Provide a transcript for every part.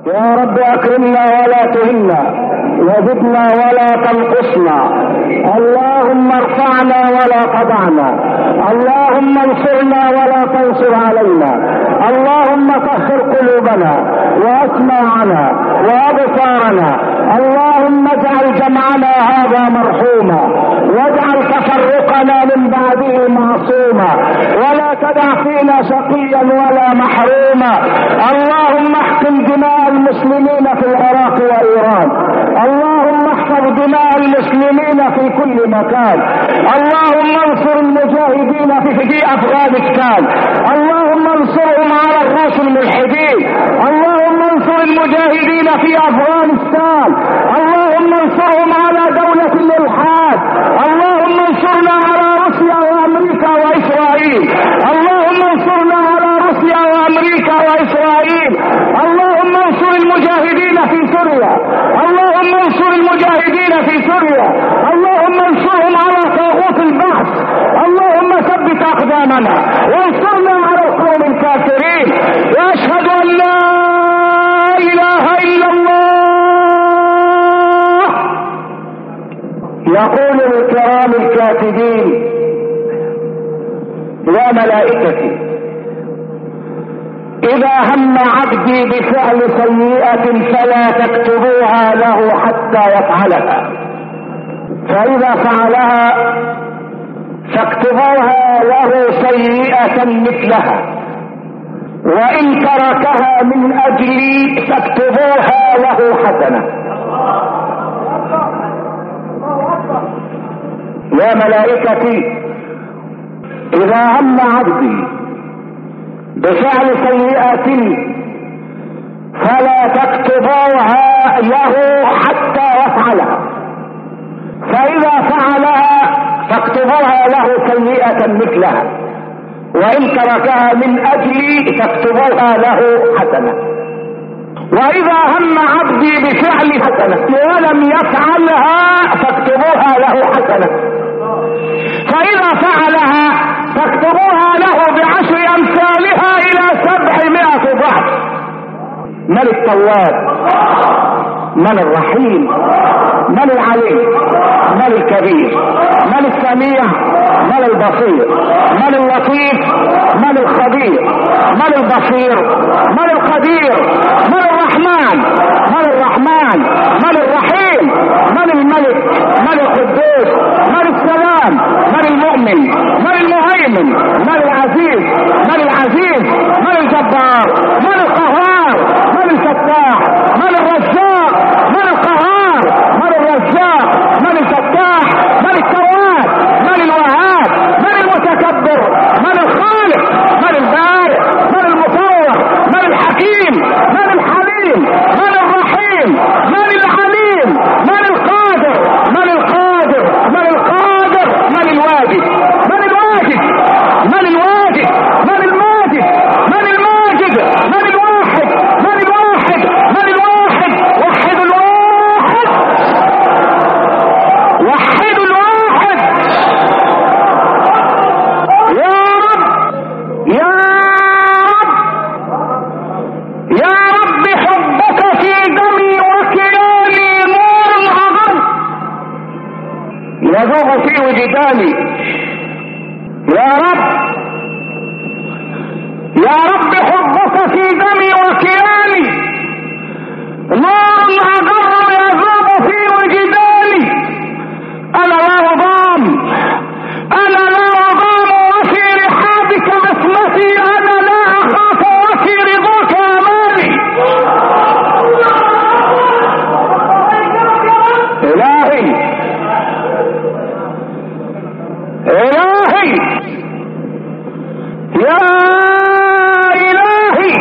يا رب اكرمنا ولا تهنا، وزدنا ولا تنقصنا، اللهم ارفعنا ولا تضعنا، اللهم انصرنا ولا تنصر علينا، اللهم طهر قلوبنا واسماعنا وابصارنا، اللهم اجعل جمعنا هذا مرحوما، واجعل تفرقنا من بعده معصوما، ولا تدع فينا شقيا ولا محروما، اللهم احقن دماء المسلمين في العراق وايران، اللهم احفظ دماء المسلمين في كل مكان، اللهم انصر المجاهدين في افغانستان، اللهم انصرهم على الروس الملحدين، اللهم انصر المجاهدين في افغانستان، اللهم انصرهم على دولة الالحاد، اللهم انصرنا على روسيا وامريكا واسرائيل، اللهم انصرنا على روسيا وامريكا واسرائيل، اللهم انصر المجاهدين في سوريا، اللهم انصر المجاهدين في سوريا، اللهم انصرهم على طاغوت البحث، اللهم ثبت اقدامنا وانصرنا على القوم الكافرين، واشهد ان لا اله الا الله. يقول الكرام الكاتبين: يا ملائكتي إذا هم عبدي بفعل سيئة فلا تكتبوها له حتى يفعلها، فإذا فعلها فاكتبوها له سيئة مثلها، وإن تركها من أجلي فاكتبوها له حسنة. يا ملائكتي إذا هم عبدي بفعل سيئة فلا تكتبوها له حتى يفعلها، فإذا فعلها فاكتبوها له سيئة مثلها، وإن تركها من أجلي فاكتبوها له حسنة. وإذا هم عبدي بفعل حسنة ولم يفعلها فاكتبوها له حسنة، فإذا فعلها فاكتبوها له ب10 أمثالها إلى 700 ضعف. من التواب؟ من الرحيم؟ من العليم؟ من الكبير؟ من السميع؟ من البصير؟ من اللطيف؟ من الخبير؟ من البصير؟ من القدير؟ من الرحمن؟ من الرحمن؟ من الرحيم؟ من الملك؟ من القدوس؟ من السلام؟ من المؤمن؟ من المهيمن؟ من العزيز؟ من العزيز؟ من الجبار؟ من القهار؟ من الفتاح؟ من الرزاق؟ من القهار؟ من الرزاق؟ من الفتاح؟ من التواب؟ من الوهاب؟ من المتكبر؟ من الخالق؟ من البارئ؟ من المصور؟ من الحكيم؟ من الحليم؟ من الرحيم؟ من العليم؟ من القادر؟ من القادر؟ من القادر؟ من الواجد؟ من الواجد؟ من الواجد؟ من الماجد؟ من الماجد؟ من الواحد؟ من الواحد؟ من الواحد؟ وحد الواحد، وحد الواحد. يا رب يا رب يا رب، حبك في دمي وكياني نور عظم يذوب في وجداني. يا رب يا رب، حبك في دمي وكياني نور عظم يذوب في وجداني. انا لا اضام، انا لا اضام، وفي رحابك عصمتي انا لا اخاف، وفي رضاك اماني. الهي الهي يا الهي،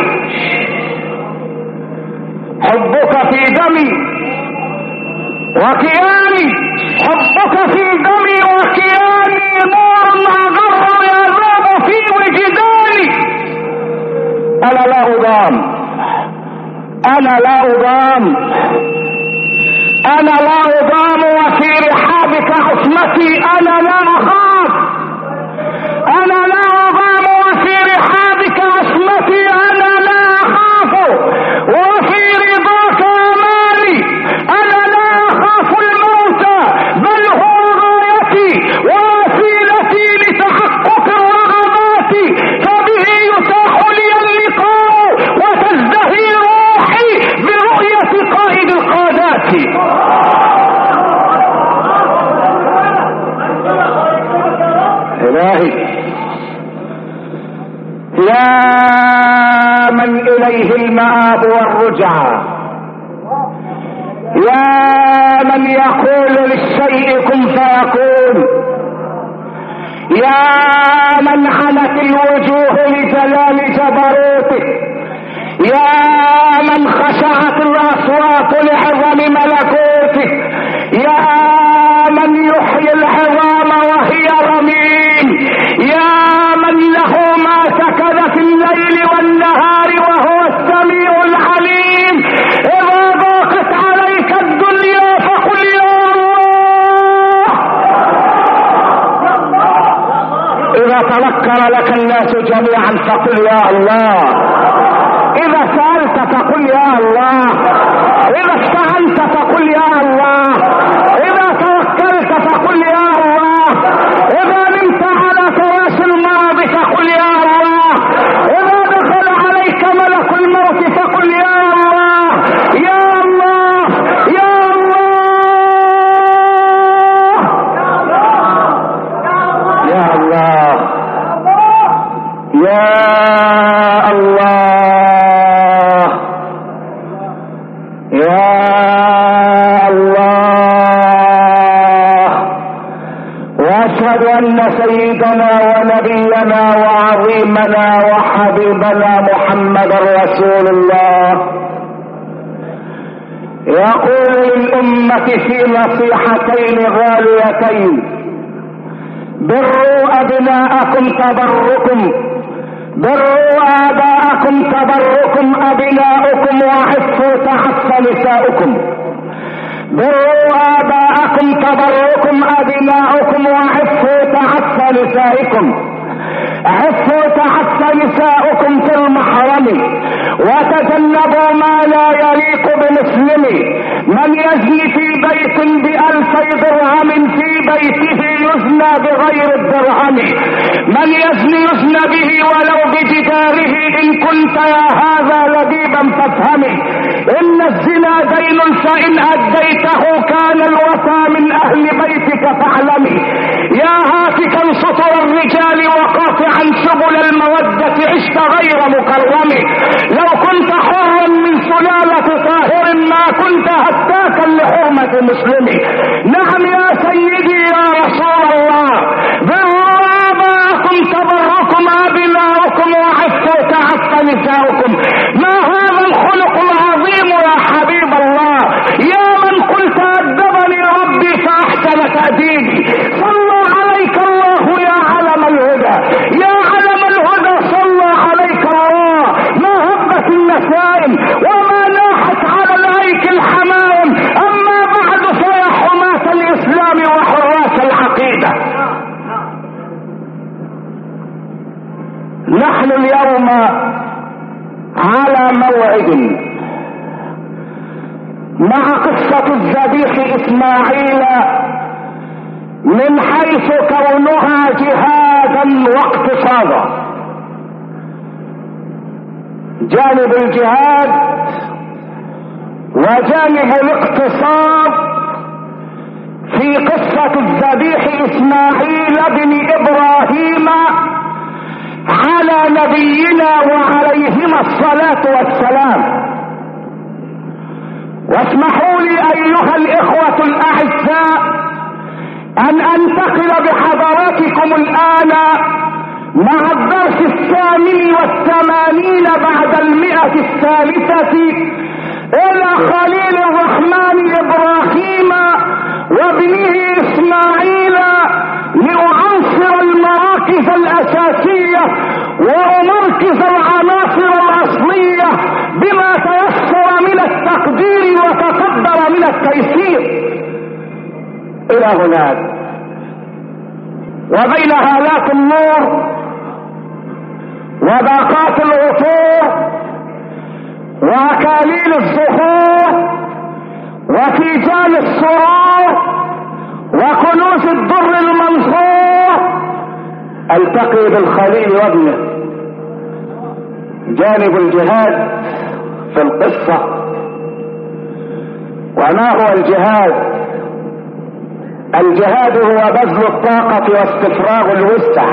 حبك في دمي وكياني، حبك في دمي وكياني نور أغر يذوب في وجداني. أنا لا أضام، أنا لا أضام، أنا لا أضام، وفي رحابك عصمتي أنا لا أخاف. أنا لا أضام، وفي رحابك عصمتي أنا لا أخاف، وفي الشاهد: يا من إليه المآب والرجعى، يا من يقول للشيء كن فيكون، يا من عنت الوجوه لجلال جبروته، يا من خشعت الأصوات لعظم ملكوته، يا من يحيي العظام وهي رميم، يا من له ما سكن في الليل والنهار وهو السميع العليم. إذا ضاقت عليك الدنيا فقل يا الله. إذا تذكر لك الناس جميعا فقل يا الله. إذا سألت فقل يا الله. إذا استعنت فقل يا الله. إذا توكلت فقل يا الله. إذا نمت على فراش المرض فقل يا الله. إذا دخل عليك ملك الموت فقل يا الله. يا الله يا الله يا الله يا الله يا واشهد ان سيدنا ونبينا وعظيمنا وحبيبنا محمد رسول الله يقول للأمة في نصيحتين غاليتين: بروا أبناءكم تبركم، بروا آباءكم تبركم أبناؤكم، وعفوا تحف نساؤكم. بروا آباءكم تبركم أبناؤكم، وعفوا تحف نسائكم. عفوا تحف نساؤكم في المحرم، وتجنبوا ما لا يليق بمسلم. من يزني في بيت ب1000 درهم في بيته يزنى بغير الدرهم. من يزني يزنى به ولو بجداره. إن كنت يا هذا لبيبا فافهمي إن الزنا دين، فإن أديته كان الوفى من أهل بيتك فاعلمي. يا هاتكا سطر الرجال وقاطعا سبل المودة عشت غير مكرم. لو كنت حرا من سلالة طاهر ما كنت هتاكا لحرمة مسلم. نعم يا سيدي يا رسول الله، بروا آباءكم تبركم أبناؤكم، وعفوا تعف نساؤكم. ما هذا الخلق العظيم يا حبيب الله؟ يا من قلت أدبني ربي فأحسن تأديبي. صلى عليك الله يا علم الهدى، يا علم الهدى صلى عليك الله. ما هبت النسائم وما ناحت على الأيك الحمائم. أما بعد فيا حماة الإسلام وحراس العقيدة، نحن اليوم على موعد مع قصة الذبيح إسماعيل، من حيث كونها جهادا واقتصادا. جانب الجهاد وجانب الاقتصاد في قصة الذبيح إسماعيل بن إبراهيم على نبينا وعليهما الصلاة والسلام. واسمحوا لي أيها الإخوة الأعزاء أن أنتقل بحضراتكم الآن مع الدرس 88 بعد 100 إلى خليل الرحمن إبراهيم وابنه إسماعيل، لأعنصر المراكز الأساسية وأمركز العناصر الأصلية بما تيسر من التقدير وتقدر من التيسير إلى هناك. وبين هالات النور وباقات العطور وأكاليل الزهور وتيجان السرور وكنوز الدر المنصور، التقي بالخليل وابنه. جانب الجهاد في القصة. وما هو الجهاد؟ الجهاد هو بذل الطاقة واستفراغ الوسع.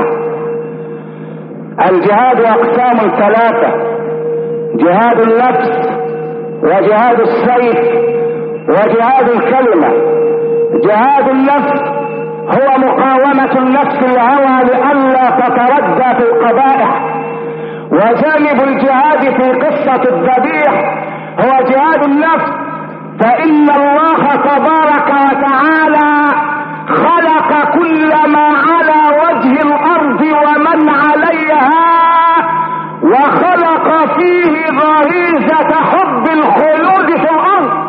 الجهاد أقسام ثلاثة: جهاد النفس، وجهاد السيف، وجهاد الكلمة. جهاد النفس هو مقاومة النفس الهوى لئلا تتردى في القبائح. وجانب الجهاد في قصة الذبيح هو جهاد النفس، فإن الله تبارك وتعالى خلق كل ما على وجه الأرض ومن عليها، وخلق فيه غريزة حب الخلود في الأرض.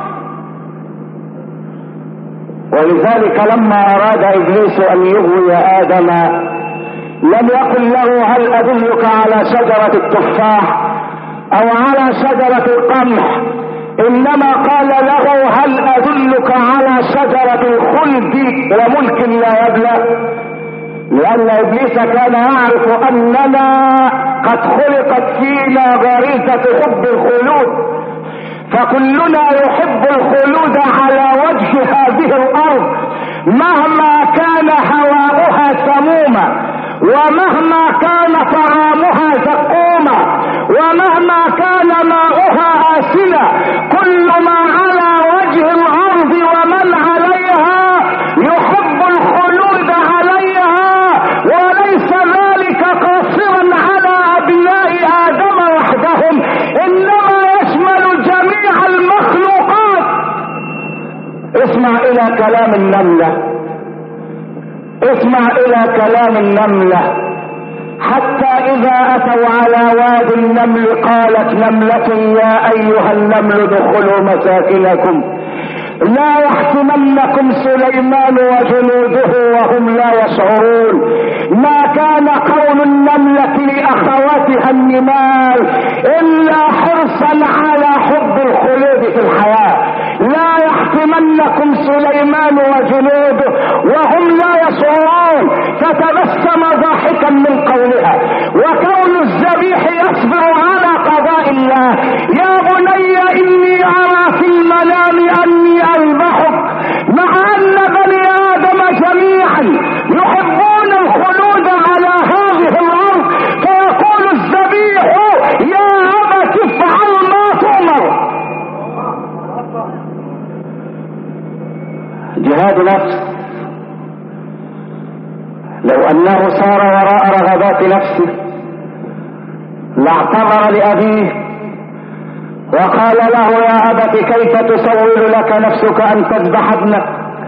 ولذلك لما أراد إبليس أن يغوي آدم لم يقل له هل أدلك على شجرة التفاح أو على شجرة القمح، إنما قال له هل أدلك على شجرة الخلد وملك لا يبلى، لأن إبليس كان يعرف أننا قد خلقت فينا غريزة حب الخلود، فكلنا يحب الخلود على وجه هذه الأرض مهما كان هواؤها سموما، ومهما كان طعامها زقوما، ومهما كان ماؤها آسنا. كل ما على وجه الأرض ومن عليها يحب الخلود عليها، وليس ذلك قاصرا على أبناء آدم وحدهم، إنما يشمل جميع المخلوقات. اسمع إلى كلام النملة، اسمع إلى كلام النملة. حتى إذا أتوا على وادي النمل قالت نملة يا أيها النمل ادخلوا مساكنكم لا يحتمنكم سليمان وجنوده وهم لا يشعرون. ما كان قول النملة لأخواتها النمال إلا حرصا على حب الخلود في الحياة. لا يحتمنكم سليمان وجنوده وهم لا يشعرون. فتبسم ضاحكا من قولها، وكون الذبيح يصبر على قضاء الله. يا بني إني أرى في المنام أني أذبحك، مع أن بني آدم جميعا يحبون الخلود على هذه الأرض، فيقول الذبيح يا أبت افعل ما تؤمر. جهاد نفس، لو أنه سار وراء رغبات نفسه لاعتذر لأبيه وقال له يا أبت كيف تسول لك نفسك أن تذبح ابنك؟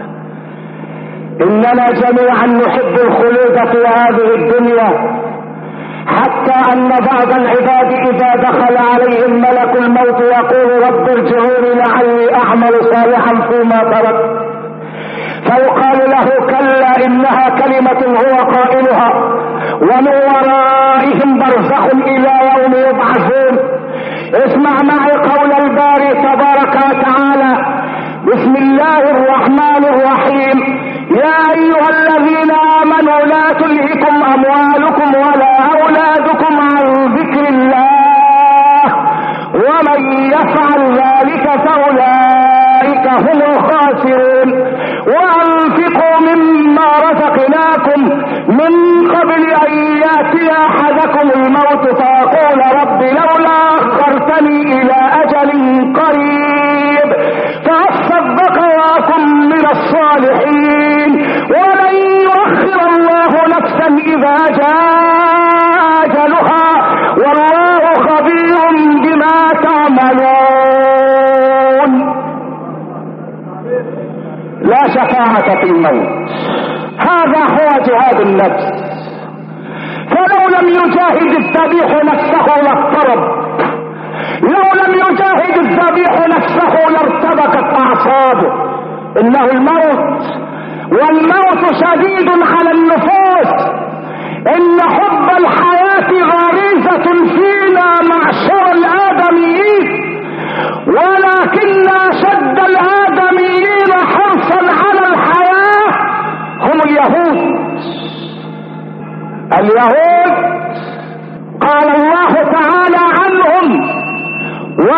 إننا جميعا نحب الخلود في هذه الدنيا، حتى أن بعض العباد إذا دخل عليهم ملك الموت يقول رب ارجعوني لعلي أعمل صالحا فيما تركت، فيقال له كلا إنها كلمة هو قائلها ومن ورائهم برزخ إلى يوم يبعثون. اسمع معي قول الباري تبارك وتعالى: بسم الله الرحمن الرحيم. يا أيها الذين آمنوا لا تلهكم أموالكم ولا أولادكم عن ذكر الله ومن يفعل ذلك فأولئك هم الخاسرون. وأنفقوا مما رزقناكم من قبل أن يأتي أحدكم الموت فيقول رب لولا أخرتني إلى أجل قريب فأصدق وأكن من الصالحين ولن يؤخر الله نفسا إذا جاء أجلها والله خبير بما تعملون. لا شفاعة في الموت، هذا هو جهاد النفس. فلو لم يجاهد الذبيح نفسه لاضطرب، لو لم يجاهد الذبيح نفسه لارتبكت أعصابه. إنه الموت، والموت شديد على النفوس. إن حب الحياة غريزة فينا معشر الآدميين، ولكن أشد الآدميين حرصا على الحياة هم اليهود. اليهود قال الله تعالى عنهم: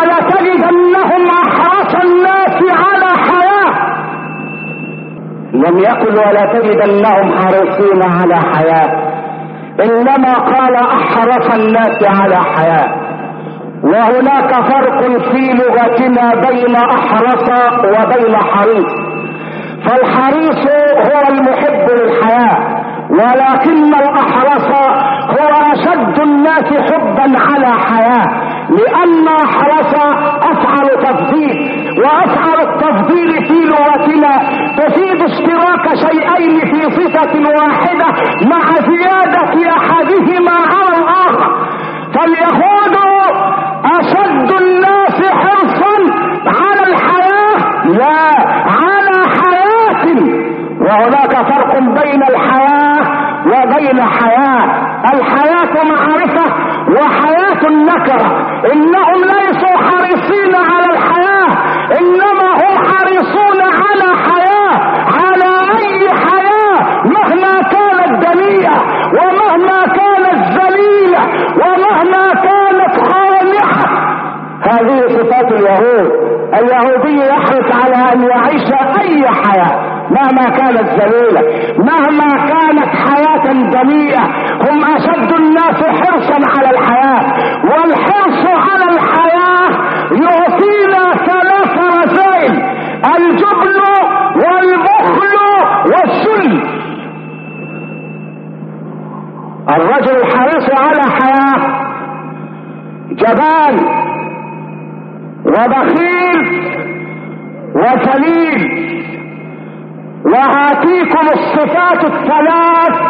ولتجدنهم أحرص الناس على حياة. لم يقل ولا تجدنهم حريصين على حياة، انما قال احرص الناس على حياة. وهناك فرق في لغتنا بين احرص وبين حريص. فالحريص هو المحب للحياة، ولكن الاحرص هو اشد الناس حبا على حياة، لان احرص افعل تفضيل، وافعل التفضيل في لغتنا تفيد اشتراك شيئين في صفة واحدة مع زيادة احدهما على الاخر. فاليهود اشد الناس حرصا على الحياة لا على حياة، وهناك فرق بين الحياة وبين حياة. الحياة معرفة وحياة النكرة. انهم ليسوا حريصين على الحياة، انما هم حريصون على حياة، على اي حياة مهما كانت دنيئة ومهما كانت ذليلة ومهما كانت خانعة. هذه صفات اليهود. اليهودي يحرص على ان يعيش اي حياة مهما كانت ذليلة، مهما كانت حياة دنيئة. هم اشد الناس حرصا على الحياة، والحرص على الحياة يعطينا ثلاث رذائل: الجبن والبخل والذل. الرجل الحريص على حياة جبان وبخيل وذليل. وهاتيكم الصفات الثلاث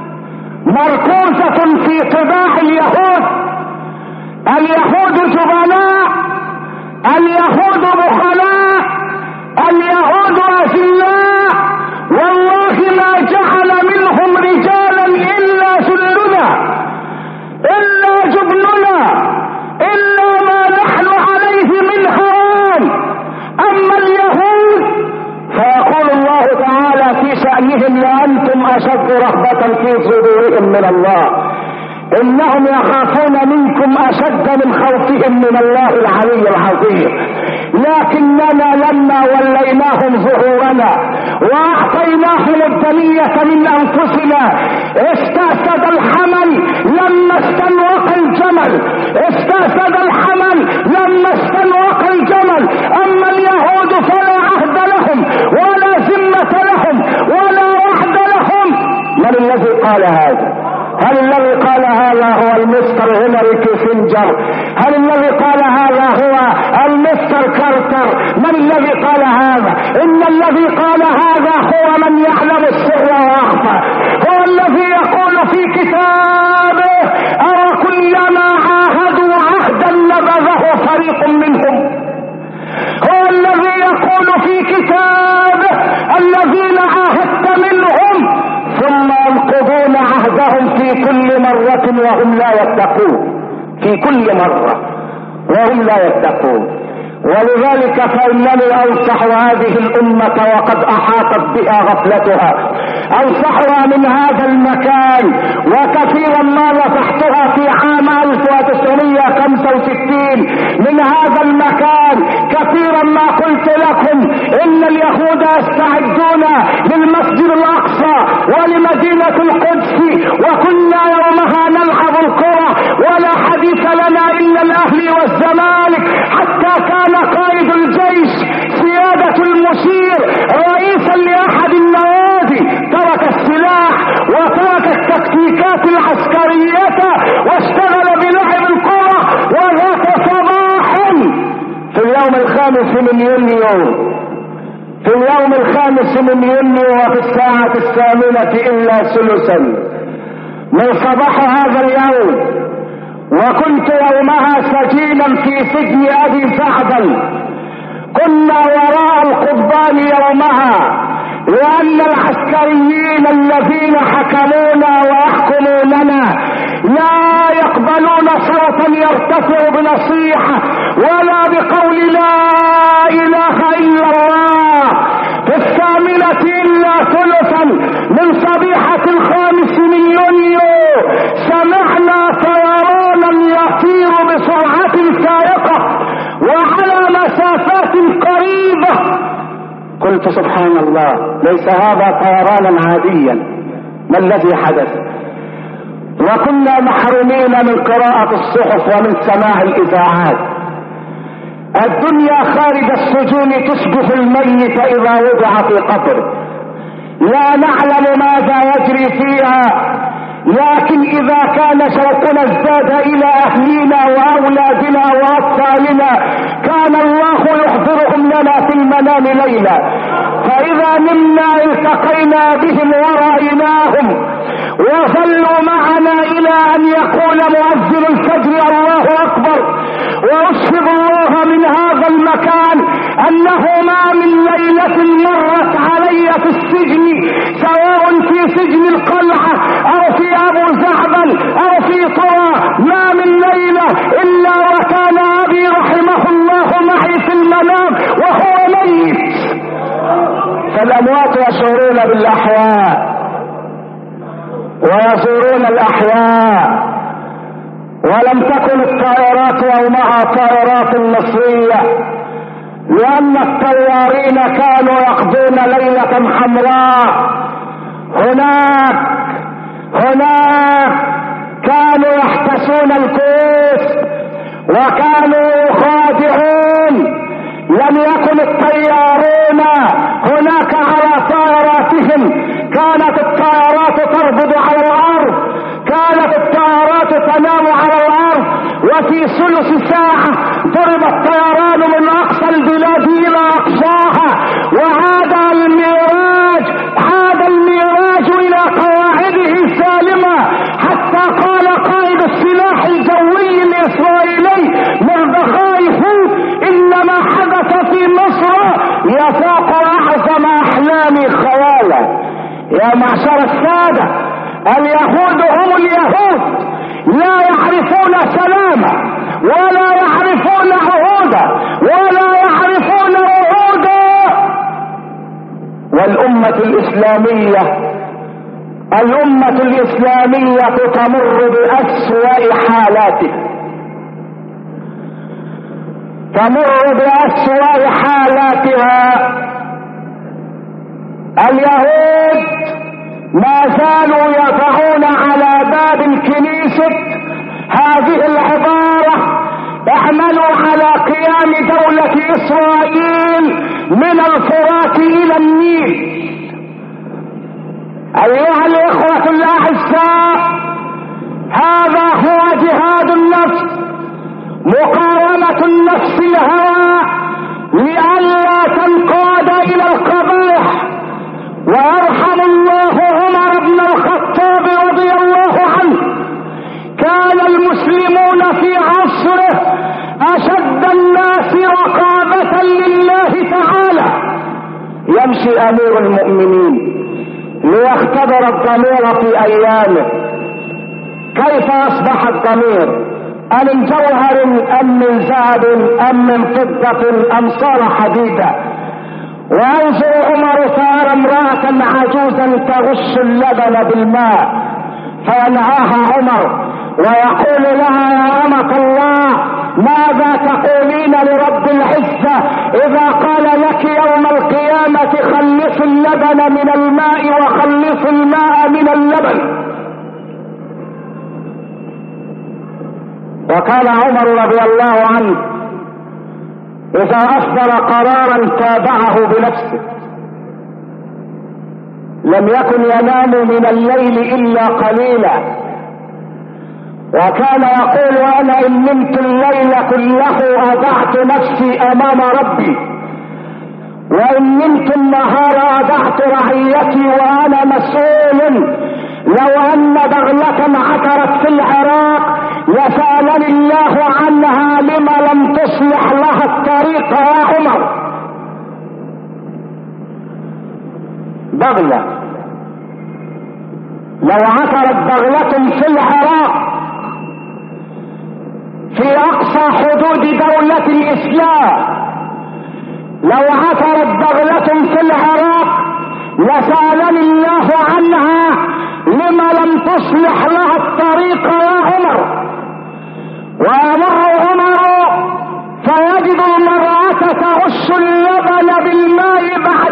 مركوزة في طباع اليهود. اليهود جبناء، اليهود بخلاء، اليهود أذلاء. والله ما جعل منهم رجالا إلا ذلنا، إلا جبننا، إلا ما نحن عليه من هوان. أما اليهود فيقول الله تعالى في شأنهم: لأنتم أشد رهبة في صدورهم من الله، إنهم يخافون منكم أشد من خوفهم من الله العلي العظيم. لكننا لما وليناهم ظهورنا وأعطيناهم الدنية من أنفسنا استأسد الحمل لما استنوق الجمل، استأسد الحمل لما استنوق الجمل. أما اليهود فلا عهد لهم ولا ذمة لهم ولا وعد لهم. من الذي قال هذا؟ هل الذي قال هذا هو المستر هنري كيسنجر؟ هل الذي قال هذا هو المستر كارتر؟ من الذي قال هذا؟ ان الذي قال هذا هو من يعلم السر واخفى، هو الذي يقول في كتابه: أو كلما عاهدوا عهدا نبذه فريق منهم. هو الذي يقول في كتابه: الذين عاهدت منهم ثم ينقضون عهدهم في كل مرة وهم لا يتقون، في كل مرة وهم لا يتقون. ولذلك فإنني أنصح هذه الأمة وقد أحاطت بها غفلتها، أنصحها من هذا المكان. وكثيرا ما نصحتها في عام 1965 من هذا المكان، كثيرا ما قلت لكم إن اليهود يستعدون للمسجد الأقصى ولمدينة القدس، وكنا يومها نلعب الكرة ولا حديث لنا إلا الأهلي والزمالك، حتى كان قائد الجيش سيادة المشير رئيسا لأحد النوادي ترك السلاح وترك التكتيكات العسكرية واشتغل بلعب الكرة. وذات صباح في اليوم الخامس من يونيو، في اليوم الخامس من يونيو وفي الساعة 8 إلا ثلثا من صباح هذا اليوم، وكنت يومها سجينا في سجن ابي سعد. كنا وراء القضبان يومها، لان العسكريين الذين حكمونا ويحكموننا لا يقبلون صوتا يرتفع بنصيحة ولا بقول لا اله الا الله. في 8 إلا ثلثا من صبيحة 5 من يونيو سمعنا طيرانا يطير بسرعة فائقة وعلى مسافات قريبة. قلت سبحان الله، ليس هذا طيرانا عاديا، ما الذي حدث؟ وكنا محرومين من قراءة الصحف ومن سماع الإذاعات. الدنيا خارج السجون تشبه الميت إذا وضع في قبره، لا نعلم ماذا يجري فيها، لكن إذا كان شوقنا ازداد إلى أهلنا وأولادنا وأطفالنا كان الله يحضرهم لنا في المنام ليلا، فإذا نمنا التقينا بهم ورأيناهم وظلوا معنا إلى أن يقول مؤذن الفجر الله أكبر. وأشهد الله من هذا المكان أنه ما من ليلة مرت علي في السجن، سواء في سجن القلعة أو في أبو زعبل أو في طرى، ما من ليلة إلا وكان أبي رحمه الله معي في المنام وهو ميت. فالأموات يشعرون بالأحياء ويزورون الأحياء، ولم تكن الطائرات يومها طائرات مصرية، لأن الطيارين كانوا يقضون ليلة حمراء هناك كانوا يحتسون الكوس وكانوا يخادعون. لم يكن الطيارون هناك على طائراتهم، كانت الطائرات تربض على الأرض، كانت الطائرات تنام على الأرض، وفي ثلث ساعة ضرب الطيران من أقصى البلاد إلى أقصاها، وعاد الميراج إلى قواعده السالمة، حتى قال قائد السلاح الجوي الإسرائيلي مردخاي إن ما حدث في مصر يفوق أعظم أحلامي خيالا. يا معشر السادة، اليهود هم اليهود، لا يعرفون سلامة ولا يعرفون عهودا ولا يعرفون وعودا. والأمة الإسلامية تمر بأسوأ حالاتها، اليهود ما زالوا يضعون على باب الكنيسة هذه العبارة: اعملوا على قيام دولة إسرائيل من الفرات إلى النيل. أيها الإخوة الأعزاء، هذا هو جهاد النفس، مقاومة النفس الهوى لئلا تنقاد إلى القبائح. ويرحم الله عمر بن الخطاب رضي الله عنه، كان المسلمون في عصره أشد الناس رقابة لله تعالى. يمشي أمير المؤمنين ليختبر الضمير في أيامه، كيف أصبح الضمير؟ أم من جوهر أم من ذهب أم من فضة أم صار حديدا؟ وينظر عمر فيرى امرأة عجوزا تغش اللبن بالماء، فينهاها عمر ويقول لها: يا أمة الله، ماذا تقولين لرب العزة إذا قال لك يوم القيامة خلص اللبن من الماء وخلص الماء من اللبن؟ وكان عمر رضي الله عنه إذا أصدر قرارا تابعه بنفسه، لم يكن ينام من الليل إلا قليلا، وكان يقول: أنا إن نمت الليل كله أضعت نفسي أمام ربي، وإن نمت النهار أضعت رعيتي وأنا مسؤول. لو أن بغلة عثرت في العراق لسألني الله عنها لما لم تصلح لها الطريق يا عمر. بغلة لو عثرت بغلة في العراق في أقصى حدود دولة الإسلام، لو عثرت بغلة في العراق لسألني الله عنها لما لم تصلح لها الطريق يا عمر. ويمر عمر فيجد المرأة تغش اللبن بالماء بعدما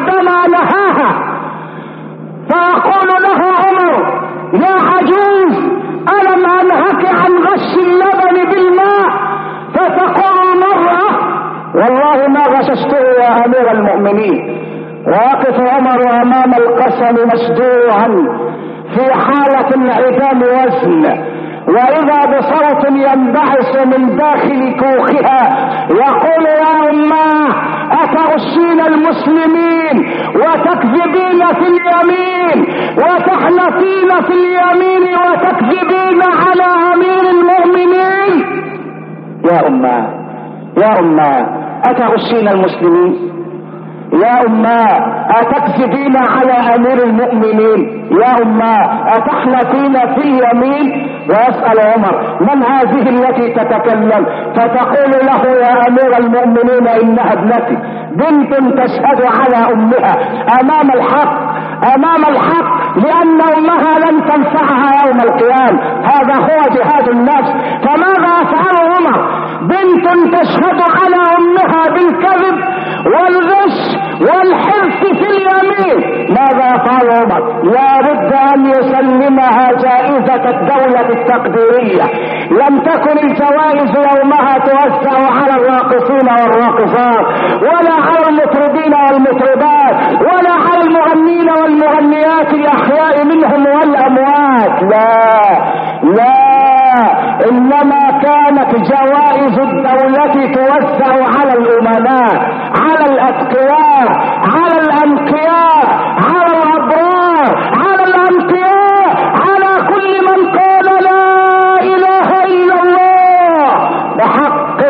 ونهاها، فيقول لها عمر: يا عجوز، ألم أنهك عن غش اللبن بالماء؟ فتقول المرأة: والله ما غششته يا أمير المؤمنين. ويقف عمر أمام القسم مشجوعا في حالة انعدام وزن، وإذا بصوت ينبعث من داخل كوخها يقول: يا أماه، أتغشين المسلمين وتكذبين في اليمين وتحنثين في اليمين وتكذبين على أمير المؤمنين؟ يا أماه، يا أماه، أتغشين المسلمين؟ يا أماه، أتكذبين على أمير المؤمنين؟ يا أماه، أتحلفين في اليمين؟ ويسأل عمر: من هذه التي تتكلم؟ فتقول له: يا أمير المؤمنين، إنها ابنتي، بنت تشهد على أمها أمام الحق، أمام الحق، لأن أمها لن تنفعها يوم القيامة. هذا هو جهاد النفس. فماذا يفعل عمر؟ بنت تشهد على أمها بالكذب والغش والحرص في اليمين، ماذا يفعل عمر؟ لا بد أن يسلمها جائزة الدولة التقديرية. لم تكن الجوائز يومها توزع على الراقصين والراقصات، ولا على المطربين والمطربات، ولا على المغنين والمغنيات الأحياء منهم والأموات. لا لا، إنما كانت جوائز الدولة توزع على الأمناء، على الأتقياء، على الأنقياء، على الأبرار، على الأنقياء، على كل من قال لا إله إلا الله بحق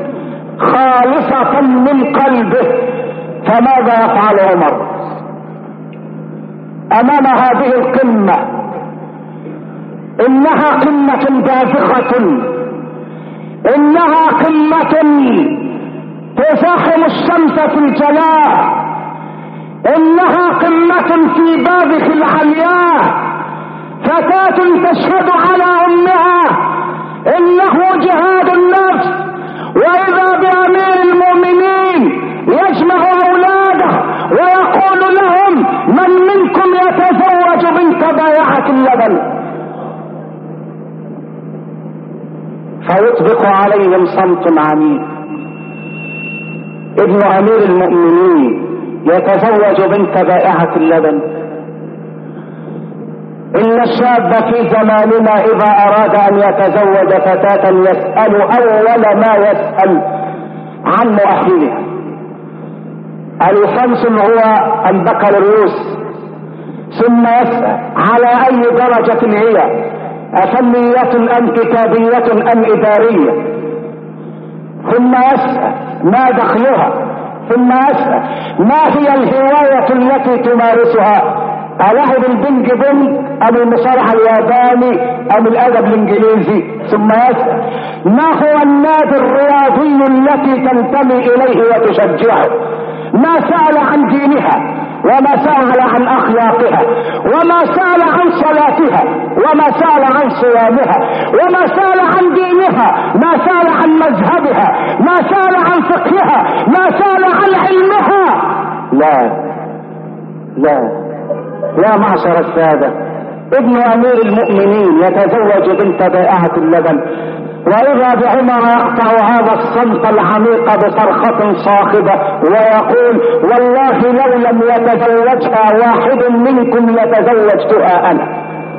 خالصة من قلبه. فماذا يفعل عمر أمام هذه القمة؟ إنها قمة باذخة، إنها قمة تزاحم الشمس في الجلاء، إنها قمة في باذخ العلياء. فتاة تشهد على أمها، إنه جهاد النفس. وإذا بأمير المؤمنين يجمع أولاده ويقول لهم: من منكم يتزوج بنت بائعة اللبن؟ فيطبق عليهم صمت عميق. ابن امير المؤمنين يتزوج بنت بائعة اللبن؟ ان الشاب في زماننا اذا اراد ان يتزوج فتاة يسأل اول ما يسأل عن مؤهلها. الليسانس هو البكالوريوس، ثم يسأل على اي درجة هي، أفنية أم كتابية أم إدارية، ثم يسأل ما دخلها، ثم يسأل ما هي الهواية التي تمارسها، ألعب البنج بونج أم المصارعة الياباني أم الأدب الإنجليزي، ثم يسأل ما هو النادي الرياضي التي تنتمي إليه وتشجعه. ما سأل عن دينها، وما سأل عن أخلاقها، وما سأل عن صلاتها، وما سأل عن صيامها، وما سأل عن دينها، ما سأل عن مذهبها، ما سأل عن فقهها، ما سأل عن علمها. لا لا يا معشر السادة، ابن أمير المؤمنين يتزوج بنت بائعة اللبن، وإذا بعمر يقطع هذا الصمت العميق بصرخة صاخبة ويقول: والله لو لم يتزوجها واحد منكم لتزوجتها أنا.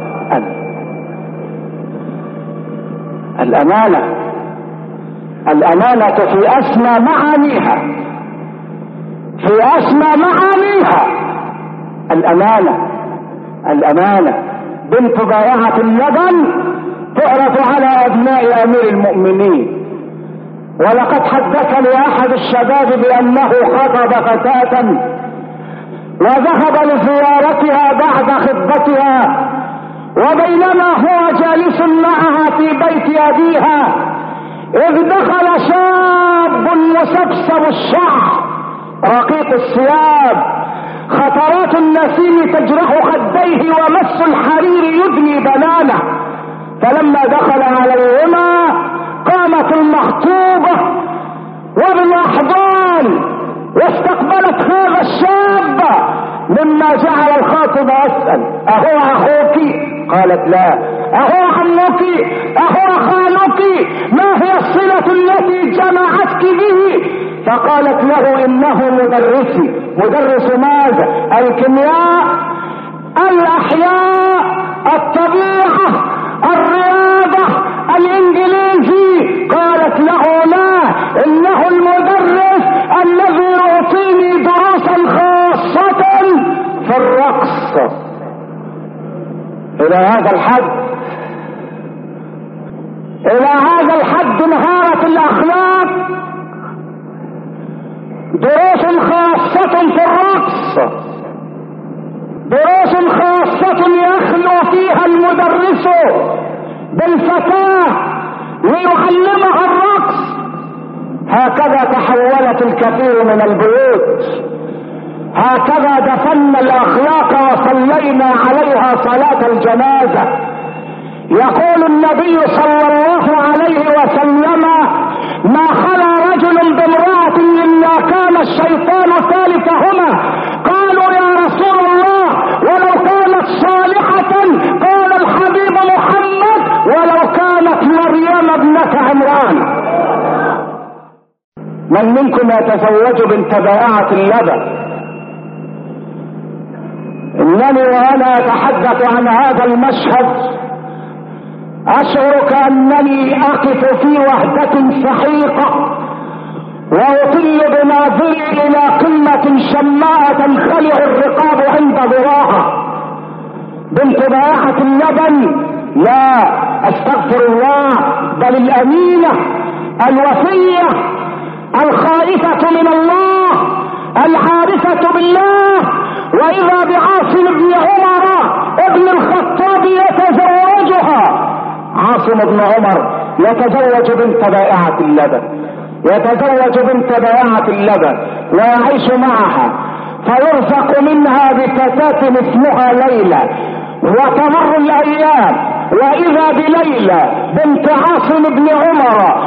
الأمانة، الأمانة في أسمى معانيها، في أسمى معانيها الأمانة. الأمانة. بنت بائعة اللبن تعرف على أبناء أمير المؤمنين. ولقد حدثني أحد الشباب بأنه خطب فتاة وذهب لزيارتها بعد خطبتها، وبينما هو جالس معها في بيت أبيها إذ دخل شاب مسبسب الشعر رقيق الثياب، خطرات النسيم تجرح خديه ومس الحرير يدني بنانه. فلما دخل عليهما قامت المخطوبة وبالأحضان واستقبلت هذا الشاب مما جعل الخاطب يسأل: اهو اخوك؟ قالت: لا. اهو عمك؟ اهو خالك؟ ما هي الصلة التي جمعتك به؟ فقالت له: انه مدرسي. مدرس ماذا؟ الكيمياء، الاحياء، الطبيعة، الرياضة، الانجليزي. قالت له: لا، انه المدرس الذي يعطيني دروسا خاصة في الرقص. الى هذا الحد انهارت الاخلاق. دروس خاصة في الرقص، دروس خاصة يخلو فيها المدرس بالفتاة ليعلمها الرقص. هكذا تحولت الكثير من البيوت، هكذا دفنا الاخلاق وصلينا عليها صلاة الجنازة. يقول النبي صلى الله عليه وسلم: ما خلا رجل بامرأة الا كان الشيطان ثالثهما. قالوا: يا رسول الله، ولو كانت صالحة؟ قال الحبيب محمد: ولو كانت مريم ابنة عمران. من منكم يتزوج بنت بائعة اللبن؟ انني وانا اتحدث عن هذا المشهد اشعر كأنني اقف في وحدة سحيقة واطل بناظري الى قمة شماء تنخلع الرقاب عند ذراعها. بنت بائعة اللبن؟ لا، استغفر الله، بل الامينة الوفية الخائفة من الله العارفة بالله. واذا بعاصم بن عمر ابن الخطاب يتزوجها. عاصم بن عمر يتزوج بنت بائعة اللبن، يتزوج بنت بائعة اللبن ويعيش معها، فيرزق منها بفتاة اسمها ليلى. وتمر الايام واذا بليلى بنت عاصم بن عمر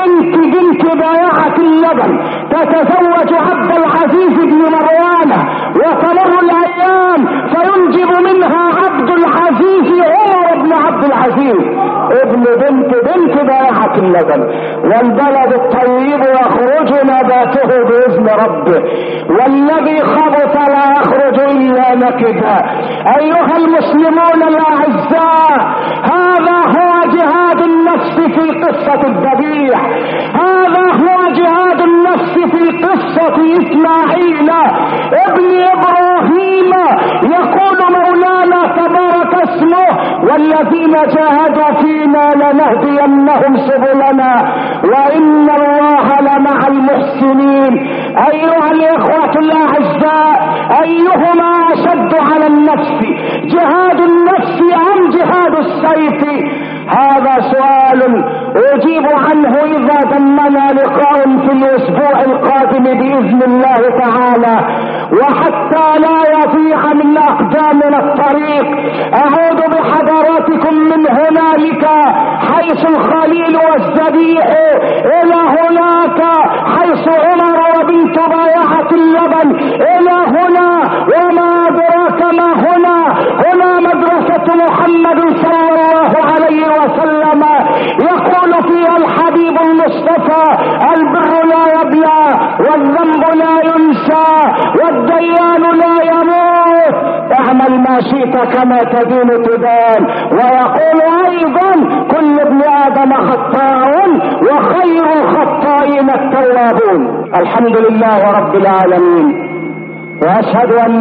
بنت بائعة اللبن تتزوج عبد العزيز بن مروان. وتمر الايام فينجب منها عبد العزيز عمر بن عبد العزيز ابن بنت بائعة اللبن. والبلد الطيب يخرج نباته باذن ربه، والذي خبث لا يخرج الا نكدا. ايها المسلمون الاعزاء، هذا هو جهاد النفس في قصة الذبيح، هذا هو جهاد النفس في قصة اسماعيل ابن ابراهيم. يقول مولانا تبارك اسمه: والذين جاهدوا فينا لنهدينهم سبلنا وان الله لمع المحسنين. ايها الاخوة الاعزاء، ايهما اشد على النفس، جهاد النفس ام جهاد السيف؟ هذا سؤال اجيب عنه اذا ضمنا لقاء في الاسبوع القادم باذن الله تعالى. وحتى لا يضيع من اقدامنا الطريق، اعود بحضراتكم من هنالك حيث الخليل والذبيح الى هناك حيث عمر وبنت بائعة اللبن الى هنا. وما ادراك ما هنا؟ هنا مدرسة محمد صلى الله عليه وسلم. يقول فيها الحبيب المصطفى: البر لا يبلى، والذنب لا ينسى، والديان لا يموت، اعمل ما شئت كما تدين تدان. ويقول ايضا: كل ابن ادم خطاء وخير الخطائين التوابون. الحمد لله رب العالمين، واشهد ان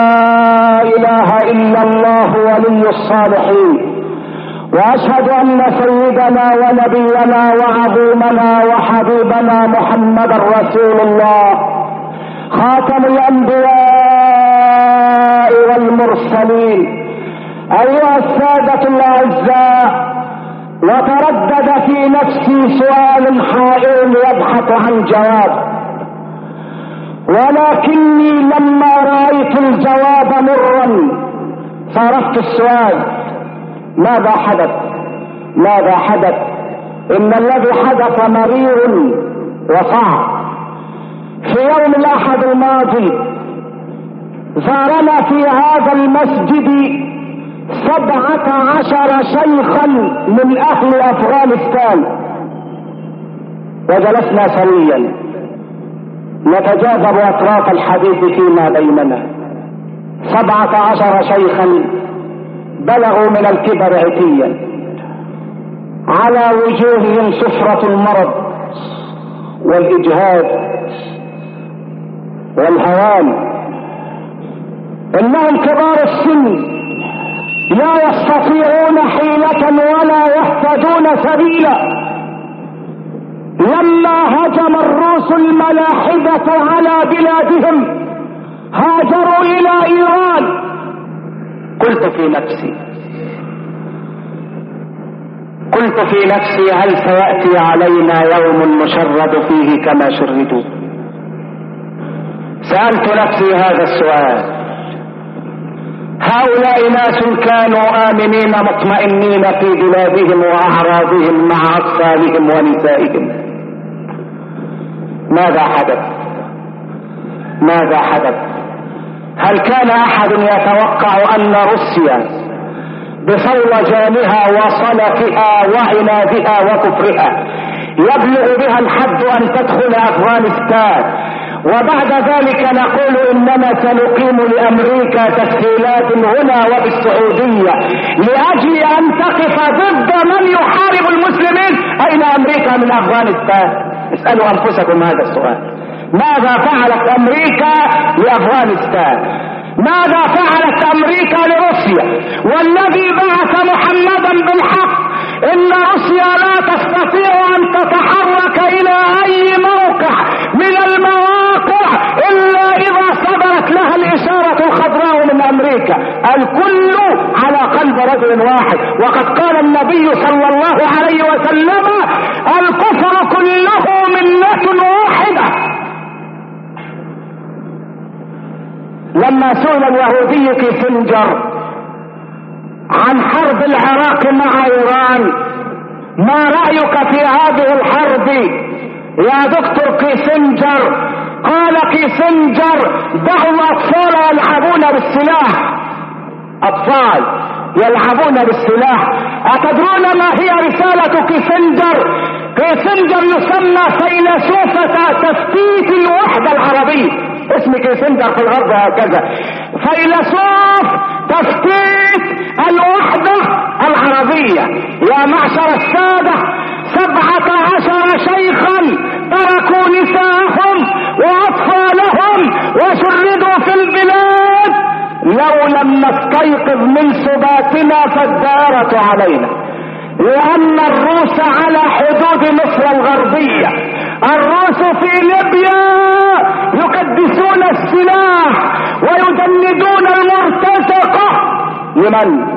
لا اله الا الله ولي الصالحين، واشهد ان سيدنا ونبينا وعظيمنا وحبيبنا محمد رسول الله خاتم الانبياء والمرسلين. ايها السادة الاعزاء، وتردد في نفسي سؤال حائر يبحث عن جواب، ولكني لما رأيت الجواب مرا صرفت السؤال: ماذا حدث؟ ماذا حدث؟ ان الذي حدث مرير وصعب. في يوم الاحد الماضي زارنا في هذا المسجد 17 شيخا من اهل افغانستان، وجلسنا سويا نتجاذب اطراف الحديث فيما بيننا. 17 شيخا بلغوا من الكبر عتيا، على وجوههم صفرة المرض والاجهاد والهوان. انهم كبار السن لا يستطيعون حيلة ولا يهتدون سبيلا. لما هجم الروس الملاحدة على بلادهم هاجروا الى ايران. قلت في نفسي هل سيأتي علينا يوم نشرد فيه كما شردوا؟ سألت نفسي هذا السؤال. هؤلاء ناس كانوا آمنين مطمئنين في بلادهم وأعراضهم مع أطفالهم ونسائهم. ماذا حدث؟ هل كان أحد يتوقع أن روسيا بصولجانها وصلفها وعنادها وكفرها يبلغ بها الحد أن تدخل أفغانستان، وبعد ذلك نقول إننا سنقيم لأمريكا تسهيلات هنا وبالسعودية لأجل أن تقف ضد من يحارب المسلمين؟ أين أمريكا من أفغانستان؟ اسألوا أنفسكم هذا السؤال. ماذا فعلت أمريكا لأفغانستان؟ ماذا فعلت أمريكا لروسيا؟ والذي بعث محمدا بالحق إن روسيا لا تستطيع أن تتحرك إلى أي موقع من المواقع إلا إذا صدرت لها الإشارة الخضراء من أمريكا. الكل على قلب رجل واحد، وقد قال النبي صلى الله عليه وسلم: الكفر كله ملة واحدة. لما سئل اليهودي كيسنجر عن حرب العراق مع ايران: ما رأيك في هذه الحرب يا دكتور كيسنجر؟ قال كيسنجر: دعوا الاطفال يلعبون بالسلاح. اطفال يلعبون بالسلاح. اتدرون ما هي رسالة كيسنجر؟ كيسنجر يسمى فيلسوفة تفتيت الوحدة العربية. اسم كيسنجر في الغرب هكذا: فيلسوف تفتيت الوحدة العربية. يا معشر السادة، 17 شيخا تركوا نساءهم واطفالهم وشردوا في البلاد. لو لم نستيقظ من سباتنا فالدارة علينا، لأن الروس على حدود مصر الغربية. الروس في ليبيا يقدسون السلاح ويجندون المرتزقة. لمن؟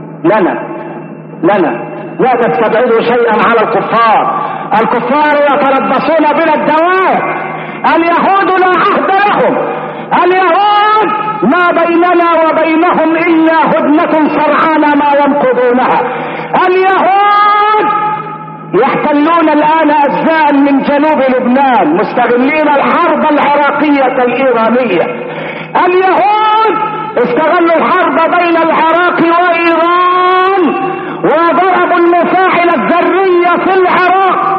لنا. لا تستبعدوا شيئا على الكفار. الكفار يتربصون بنا الدوائر. اليهود لا عهد لهم. اليهود ما بيننا وبينهم إلا هدنة سرعان ما ينقضونها. اليهود يحتلون الآن أجزاء من جنوب لبنان مستغلين الحرب العراقية الإيرانية. اليهود استغلوا الحرب بين العراق وإيران وضربوا المفاعل الذرية في العراق.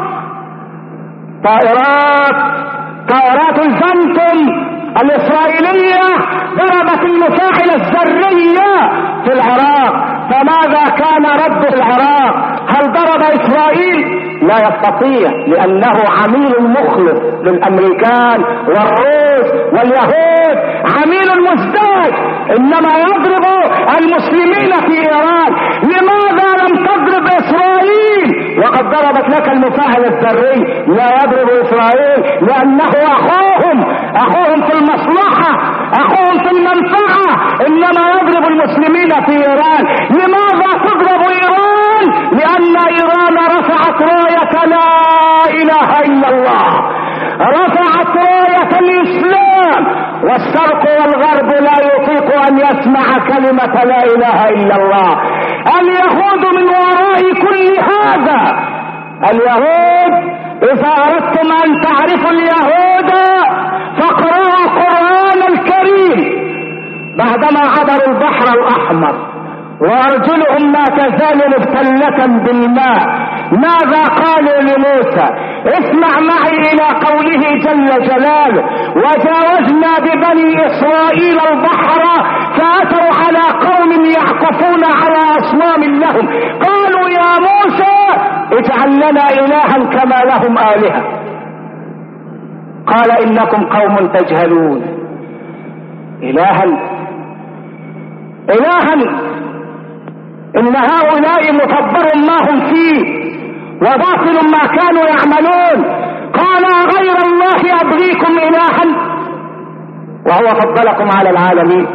طائرات الفانتوم الإسرائيلية ضربت المفاعل الذرية في العراق. فماذا كان رد العراق؟ هل ضرب إسرائيل؟ لا يستطيع، لأنه عميل مخلص للأمريكان والروس واليهود، عميل مزدوج. إنما يضرب المسلمين في إيران. لماذا لم تضرب إسرائيل وقد ضربت لك المفاعل الذري؟ لا يضرب إسرائيل لأنه أخوهم في المصلحة، أخوهم في المنفعة. إنما يضرب المسلمين في إيران. لماذا تضرب إيران؟ لأن إيران رفعت راية لا إله إلا الله، رفعت راية الإسلام، والشرق والغرب لا يطيق أن يسمع كلمة لا إله إلا الله. اليهود من وراء كل هذا. اليهود إذا أردتم أن تعرفوا اليهود فاقرأوا القرآن الكريم. بعدما عبروا البحر الاحمر وارجلهم ما تزال مبتلة بالماء، ماذا قالوا لموسى؟ اسمع معي الى قوله جل جلاله: وجاوزنا ببني اسرائيل البحر فاتوا على قوم يعكفون على اصنام لهم، قالوا يا موسى اجعل لنا الها كما لهم الهة. قال انكم قوم تجهلون. الها ان هؤلاء متبر ما هم فيه وباطل ما كانوا يعملون. قال غير الله ابغيكم الها وهو فضلكم على العالمين.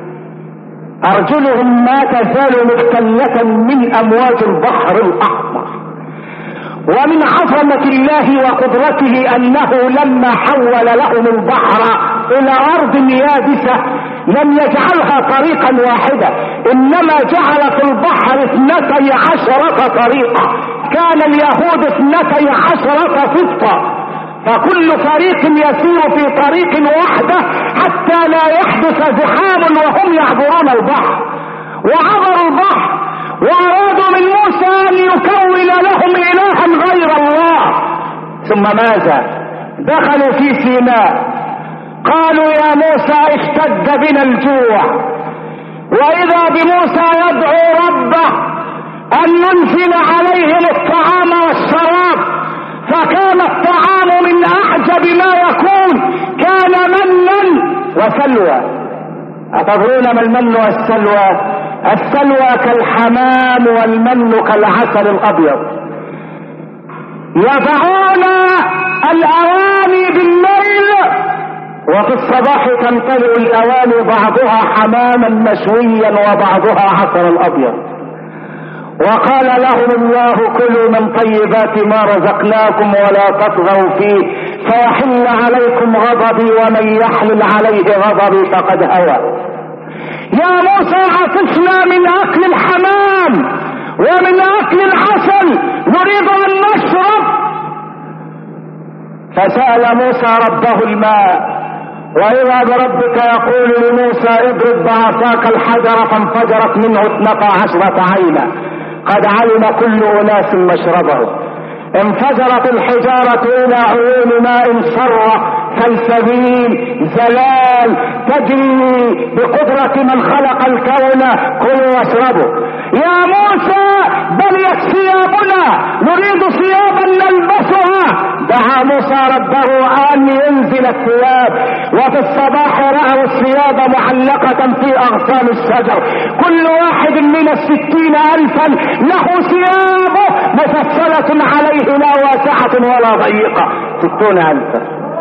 ارجلهم ما تزال مختلة من امواج البحر الاحمر. ومن عظمة الله وقدرته انه لما حول لهم البحر الى ارض يابسة لم يجعلها طريقا واحدة، انما جعل في البحر 12 طريقة. كان اليهود 12 سبطا، فكل فريق يسير في طريق واحدة حتى لا يحدث زحام وهم يعبرون البحر. وعبروا البحر وارادوا من موسى ان يكون لهم الها غير الله. ثم ماذا؟ دخلوا في سيناء، قالوا يا موسى اشتد بنا الجوع، واذا بموسى يدعو ربه ان ينزل عليهم الطعام والشراب، فكان الطعام من اعجب ما يكون، كان منا وسلوى. أتدرون ما المن والسلوى؟ السلوى كالحمام والمن كالعسل الابيض. يضعون الاواني بالليل وفي الصباح تمتلئ الاواني بعضها حماما مشويا وبعضها عسل ابيض. وقال لهم الله: كلوا من طيبات ما رزقناكم ولا تطغوا فيه فيحل عليكم غضبي ومن يحلل عليه غضبي فقد هوى. يا موسى عطشنا من اكل الحمام ومن اكل العسل، نريد ان نشرب. فسأل موسى ربه الماء، واذا بربك يقول لموسى: اضرب بعصاك الحجر فانفجرت منه 12 عينا قد علم كل اناس مشربه. انفجرت الحجارة الى عيون ماء صرة سلسبيل زلال تجري بقدرة من خلق الكون، كلوا واشربوا. يا موسى بليت ثيابنا نريد ثيابا نلبسها. دعا موسى ربه ان ينزل الثياب، وفي الصباح رأوا الثياب معلقة في اغصان الشجر، كل واحد من 60,000 له ثيابه مفصلة عليه لا واسعة ولا ضيقة، 60,000.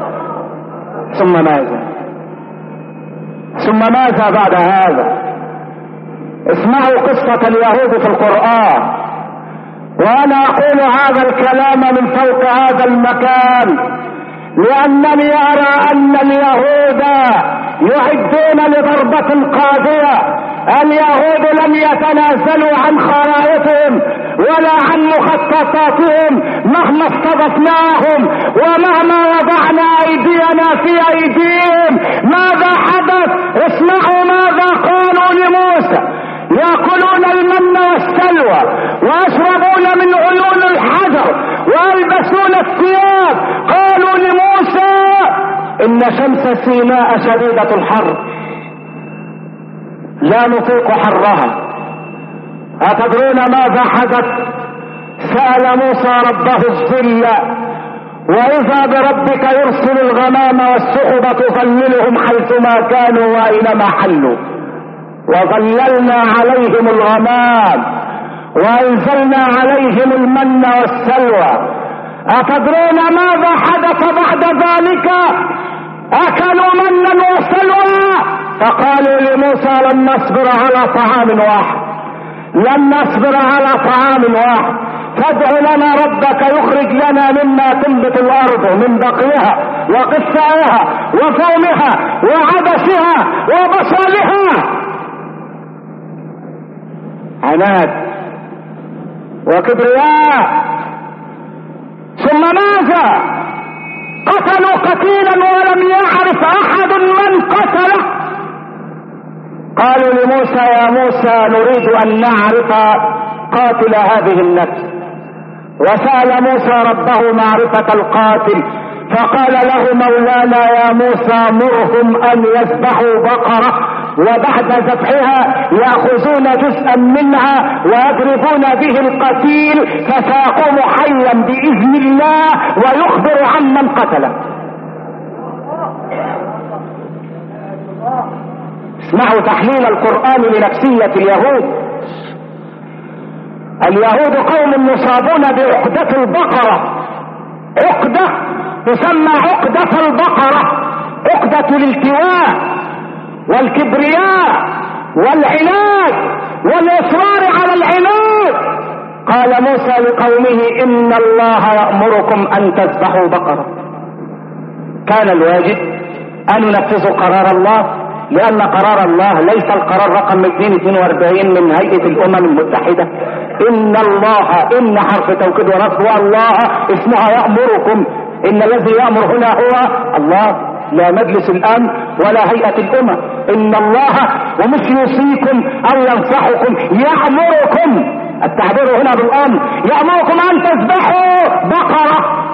ثم ماذا بعد هذا؟ اسمعوا قصة اليهود في القرآن. وانا اقول هذا الكلام من فوق هذا المكان لانني ارى ان اليهود يعدون لضربة قاضية. اليهود لم يتنازلوا عن خرائطهم ولا عن مخططاتهم مهما استضفناهم ومهما وضعنا ايدينا في ايديهم. ماذا حدث؟ اسمعوا ماذا قالوا لموسى: يأكلون المن والسلوى ويشربون من عيون الحجر ويلبسون الثياب. قالوا لموسى: ان شمس سيناء شديدة الحر لا نطيق حرها. أتدرون ماذا حدث؟ سأل موسى ربه الظل، واذا بربك يرسل الغمام والسحب تظللهم حيثما كانوا واينما حلوا، وظللنا عليهم الغمام وانزلنا عليهم المن والسلوى. أتدرون ماذا حدث بعد ذلك؟ اكلوا منا وسلوى، فقالوا لموسى: لن نصبر على طعام واحد، فادع لنا ربك يخرج لنا مما تنبت الارض من بقلها وقثائها وفومها وعدسها وبصلها. عناد وكبرياء. ثم ماذا؟ قتلوا قتيلا ولم يعرف احد من قتله. قالوا لموسى يا موسى نريد ان نعرف قاتل هذه النفس. وسأل موسى ربه معرفة القاتل، فقال له مولانا يا موسى مرهم ان يذبحوا بقرة، وبعد ذبحها يأخذون جزءا منها ويضربون به القتيل فسيقوم حيا بإذن الله ويخبر عن من قتله. اسمعوا تحليل القرآن لنفسية اليهود. اليهود قوم يصابون بعقدة البقرة، عقدة تسمى عقدة البقرة، عقدة الالتواء والكبرياء والعناد والإصرار على العناد. قال موسى لقومه إن الله يأمركم أن تذبحوا بقرة. كان الواجب أن ينفذوا قرار الله، لأن قرار الله ليس القرار رقم 242 من هيئة الأمم المتحدة. إن الله، إن حرف توكيد ونصب، الله اسمها يأمركم. إن الذي يأمر هنا هو الله، لا مجلس الأمن ولا هيئة الأمم. إن الله، ومش يوصيكم أو ينصحكم، يأمركم. التعبير هنا بالأمر، يأمركم أن تذبحوا بقرة.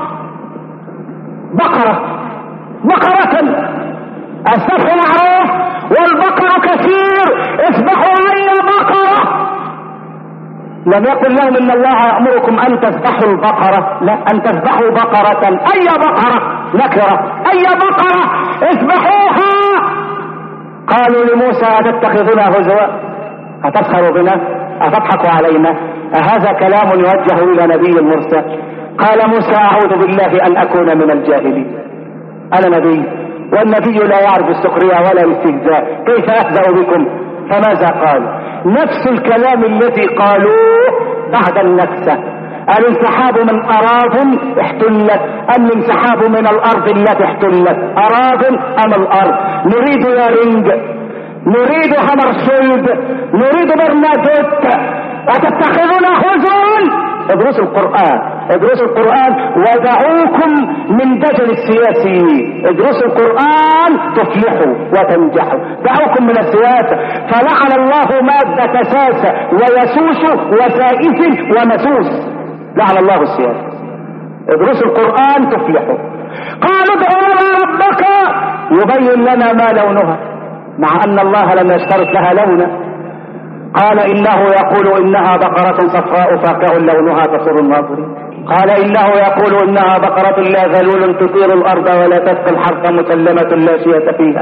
بقرة الذبح معروف والبقر كثير، اذبحوا أي بقرة. لم يقل لهم ان الله يأمركم ان تذبحوا البقرة، لا، ان تذبحوا بقرة. اي بقرة؟ نكرة. اي بقرة؟ اذبحوها. قالوا لموسى اتتخذنا هزوا؟ اتسخروا بنا؟ اتضحكوا علينا؟ هذا كلام يوجه الى نبي مرسل. قال موسى اعوذ بالله ان اكون من الجاهلين. انا نبي، والنبي لا يعرف السخرية ولا الاستهزاء، كيف اهزأ بكم؟ فماذا قال؟ نفس الكلام الذي قالوه بعد النكسة. الانسحاب من اراض احتلت، الانسحاب من الارض التي احتلت. اراض ام الارض؟ نريد يارينج، نريد همرشيلد، نريد برنادوت. وتتخذون هزوا. ادرسوا القرآن، ادرسوا القرآن ودعوكم من دجل السياسيين. ادرسوا القرآن تفلحوا وتنجحوا. دعوكم من السياسة، فلعن الله مادة ساسة ويسوس وسائس ومسوس. لعن الله السياسة. ادرسوا القرآن تفلحوا. قالوا ادعوا لنا ربك يبين لنا ما لونها، مع ان الله لم يشترط لها لونا. قال انه يقول انها بقرة صفراء فاقع لونها تسر الناظرين. قال انه يقول انها بقرة لا ذلول تثير الارض ولا تسقي الحرث مسلمة لا شية فيها.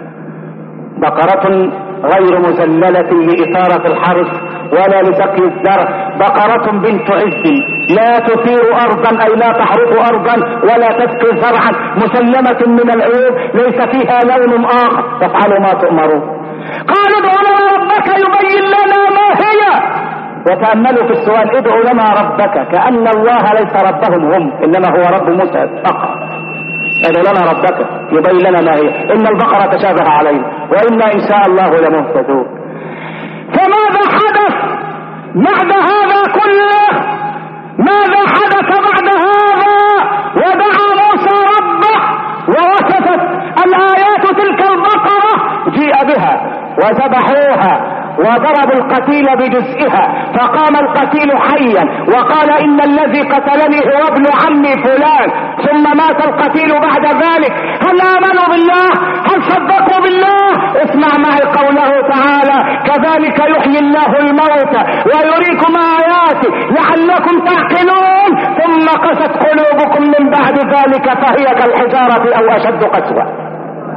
بقرة غير مذللة لإثارة الحرث ولا لسقي الزرع. بقرة بنت عز لا تثير ارضا، اي لا تحرث ارضا ولا تسقي زرعا، مسلمة من العيوب ليس فيها لون اخر. تفعلوا ما تؤمرون. قالوا ادعوا لنا ربك يبين لنا ما هي. وتأملوا في السؤال، ادعوا لنا ربك، كأن الله ليس ربهم هم، انما هو رب موسى فقط. ادعوا لنا ربك يبين لنا ما هي. ان البقرة تشابه علينا وإنا ان شاء الله لمهتدون. فماذا حدث بعد هذا كله؟ ماذا حدث بعد هذا؟ ودعا موسى ربه ووصفت الآيات تلك البقرة، جيء بها وذبحوها وضربوا القتيل بجزئها، فقام القتيل حيا وقال ان الذي قتلني هو ابن عمي فلان. ثم مات القتيل بعد ذلك. هل امنوا بالله؟ هل صدقوا بالله؟ اسمع معي قوله تعالى كذلك يحيي الله الموتى ويريكم آياته لعلكم تعقلون. ثم قست قلوبكم من بعد ذلك فهي كالحجارة او اشد قسوة.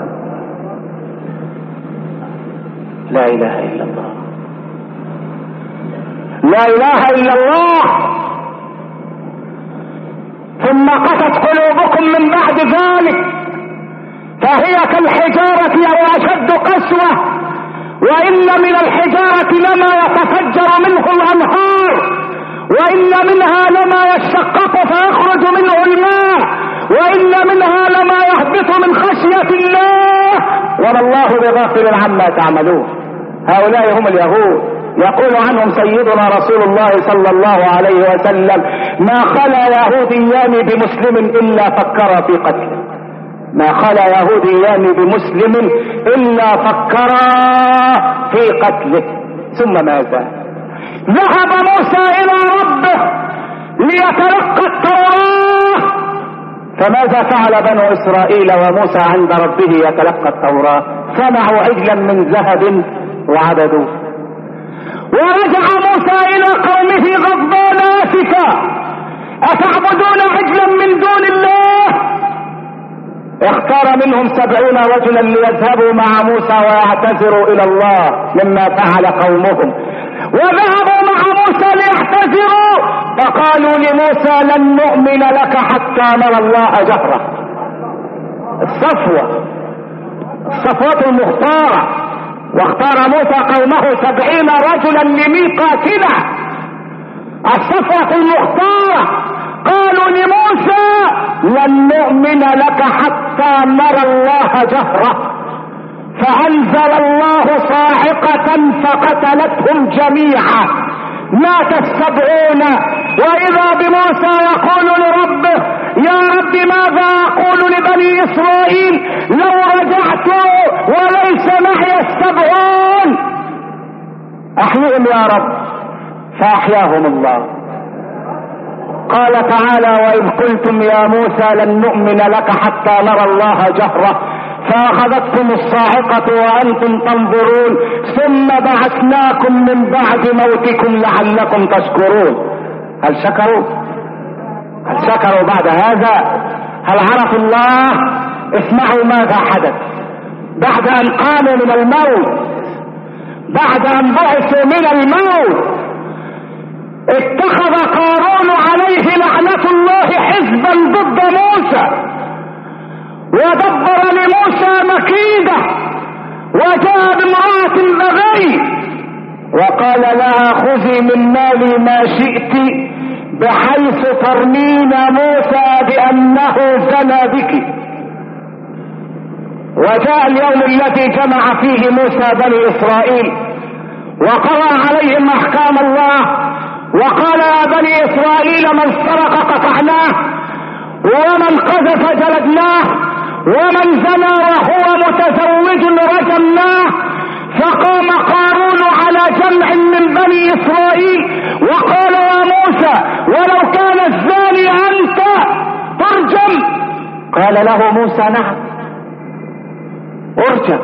لا اله الا الله، لا اله الا الله. ثم قست قلوبكم من بعد ذلك فهي كالحجارة او اشد قسوة. وان من الحجارة لما يتفجر منه الانهار، وان منها لما يشقق فيخرج منه الماء، وان منها لما يهبط من خشية الله، وما الله بغافل عما تعملون. هؤلاء هم اليهود، يقول عنهم سيدنا رسول الله صلى الله عليه وسلم ما خلا يهوديان بمسلم الا فكر في قتله. ما خلا يهوديان بمسلم إلا فكرا في قتله. ثم ماذا؟ ذهب موسى إلى ربه ليتلقى التوراة. فماذا فعل بنو إسرائيل وموسى عند ربه يتلقى التوراة؟ صنعوا عجلا من ذهب وعبدوه. ورجع موسى إلى قومه غضبان آسفا: أتعبدون عجلا من دون الله؟ اختار منهم 70 رجلا ليذهبوا مع موسى ويعتذروا إلى الله مما فعل قومهم، وذهبوا مع موسى ليعتذروا، فقالوا لموسى: لن نؤمن لك حتى نرى الله جهرة. الصفوة المختارة. واختار موسى قومه 70 رجلا لميقاتنا، الصفوة المختارة. قالوا لموسى: لن نؤمن لك حتى نرى الله جهرة. فأنزل الله صاعقة فقتلتهم جميعا، مات 70. وإذا بموسى يقول لربه: يا رب ماذا أقول لبني إسرائيل لو رجعت وليس معي 70؟ أحيهم يا رب. فأحياهم الله. قال تعالى: وإذ قلتم يا موسى لن نؤمن لك حتى نرى الله جهرة فأخذتكم الصاعقة وأنتم تنظرون ثم بعثناكم من بعد موتكم لعلكم تشكرون. هل شكروا بعد هذا؟ هل عرفوا الله؟ اسمعوا ماذا حدث بعد أن قاموا من الموت، بعد أن بعثوا من الموت. اتخذ قارون عليه لعنة الله حزبا ضد موسى، ودبر لموسى مكيدة، وجاء بامرأة بغي وقال لها: خذي من مالي ما شئت، بحيث ترمين موسى بأنه زنى بك. وجاء اليوم الذي جمع فيه موسى بني إسرائيل وقرأ عليهم أحكام الله، وقال: يا بني إسرائيل من سرق قطعناه، ومن قذف جلدناه، ومن زنى وهو متزوج رجمناه. فقام قارون على جمع من بني إسرائيل وقال: يا موسى ولو كان الزاني أنت ترجم. قال له موسى: نعم ارجم.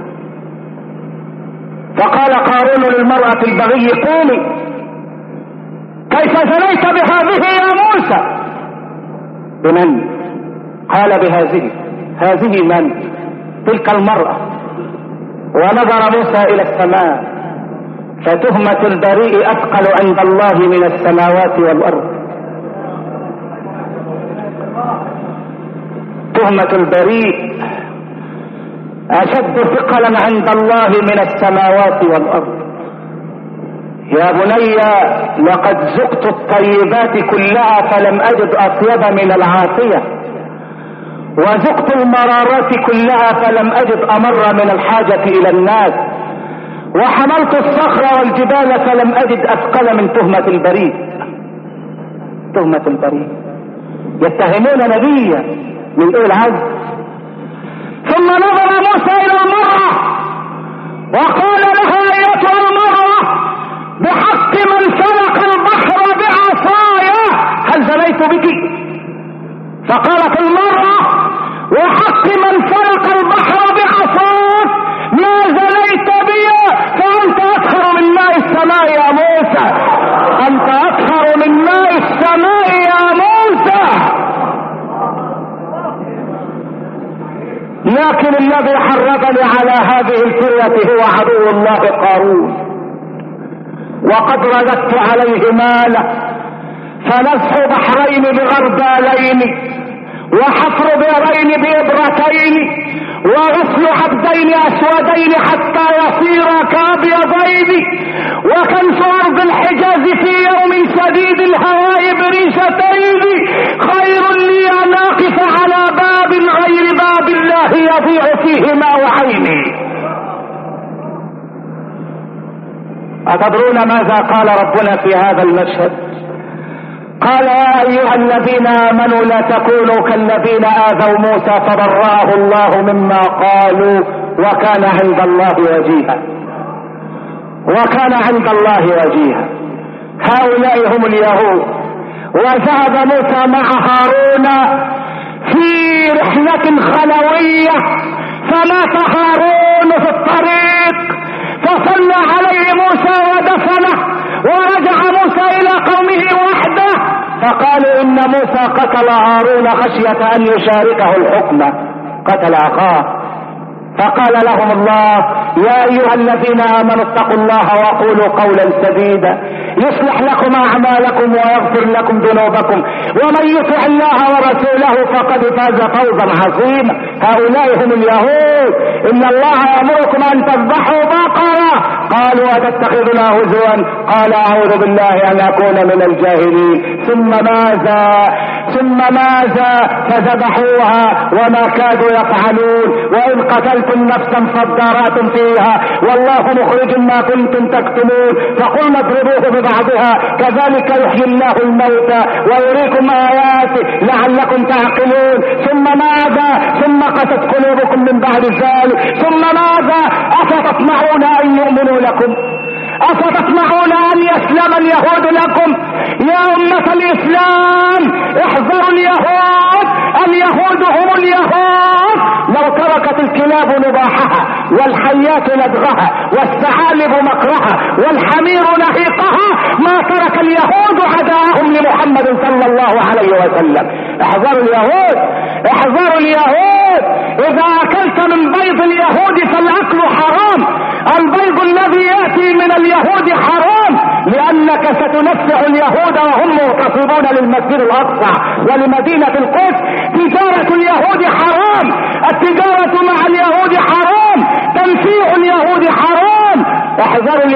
فقال قارون للمرأة البغي: قومي، كيف زنيت بهذه يا موسى؟ بمن؟ قال: بهذه. هذه من؟ تلك المرأة. ونظر موسى إلى السماء، فتهمة البريء أثقل عند الله من السماوات والأرض. تهمة البريء أشد ثقلا عند الله من السماوات والأرض. يا بني لقد ذقت الطيبات كلها فلم أجد أطيب من العافية، وذقت المرارات كلها فلم أجد أمر من الحاجة إلى الناس، وحملت الصخر والجبال فلم أجد أثقل من تهمة البريء. تهمة البريء. يتهمون نبيا من أولي العزم. ثم نظر موسى إلى المرأة وقال لها: أيتها المرأة بحق من سلق البحر بعصايا هل زنيت بك؟ فقالت المرأة: وحق من سلق البحر بعصاك ما زنيت بي، فأنت أكثر من ماء السماء يا موسى، أنت أكثر من ماء السماء يا موسى. لكن الذي حرضني على هذه الفرية هو عدو الله قارون، وقد رددت عليه ماله، فنزح بحرين بغربالين، وحفر بئرين بإبرتين، وغسل عبدين أسودين حتى يصيرا كأبيضين، وكنس أرض الحجاز في يوم شديد الهواء بريشتين، خير لي أن أقف على باب غير باب الله يضيع فيه ماء عيني. أتدرون ماذا قال ربنا في هذا المشهد؟ قال يا ايها الذين امنوا لا تكونوا كالذين اذوا موسى فبرأه الله مما قالوا وكان عند الله وجيها. وكان عند الله وجيها. هؤلاء هم اليهود. وذهب موسى مع هارون في رحلة خلوية فمات هارون في الطريق فصلى عليه موسى ودفنه ورجع موسى الى قومه وحده فقالوا ان موسى قتل هارون خشية ان يشاركه الحكم قتل اخاه. فقال لهم الله يا ايها الذين امنوا اتقوا الله وقولوا قولا سديدا يصلح لكم اعمالكم ويغفر لكم ذنوبكم ومن يطع الله ورسوله فقد فاز فوزا عظيما. هؤلاء هم اليهود. ان الله يامركم ان تذبحوا بقرة قالوا اتتخذنا هزوا قال اعوذ بالله ان اكون من الجاهلين. ثم ماذا فذبحوها وما كادوا يفعلون وان قتلتم نفسا فادارأتم فيها والله مخرج ما كنتم تكتمون فقلنا اضربوه ببعضها كذلك يحيي الله الموتى ويريكم آياته لعلكم تعقلون. ثم قست قلوبكم من بعد ذلك. ثم ماذا أفتطمعون أن يؤمنوا لكم؟ أفتطمعون أن يسلم اليهود لكم؟ يا أمة الإسلام احذروا اليهود هم اليهود. لو تركت الكلاب نباحها والحيات لدغها والثعالب مكرها والحمير نهيقها ما ترك اليهود عداءهم لمحمد صلى الله عليه وسلم. احذروا اليهود. اذا اكلت من بيض اليهود فالاكل حرام. البيض الذي يأتي من اليهود حرام لأنك ستنفع اليهود وهم مغتصبون للمسجد الأقصى ولمدينة القدس. تجارة اليهود حرام. التجارة مع اليهود حرام. تنفيع اليهود حرام. احذروا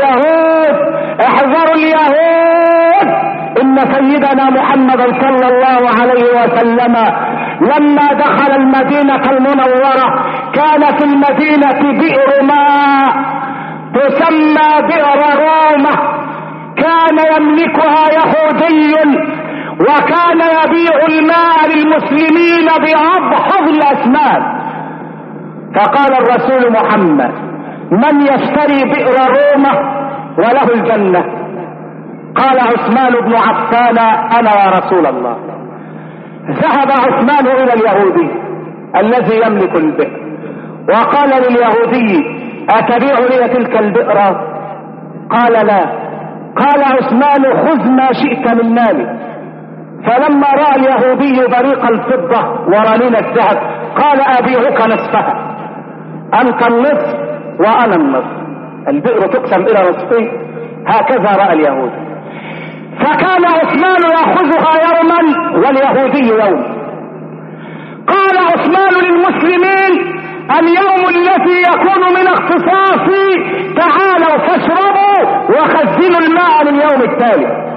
اليهود. إن سيدنا محمد صلى الله عليه وسلم لما دخل المدينة المنورة كان في المدينة بئر ماء تسمى بئر رومة كان يملكها يهودي وكان يبيع الماء للمسلمين بأبخذ الأثمان. فقال الرسول محمد من يشتري بئر رومة وله الجنة؟ قال عثمان بن عفان انا يا رسول الله. ذهب عثمان الى اليهودي الذي يملك البئر وقال لليهودي اتبيع لي تلك البئر؟ قال لا. قال عثمان خذ ما شئت من مالي. فلما راى اليهودي بريق الفضة ورنين الذهب قال ابيعك نصفها. انت النصف وانا النصف. البئر تقسم الى نصفين. هكذا راى اليهودي. فكان عثمان ياخذها يوما واليهودي يوم. قال عثمان للمسلمين اليوم الذي يكون من اختصاصي تعالوا فاشربوا وخزنوا الماء لليوم التالي.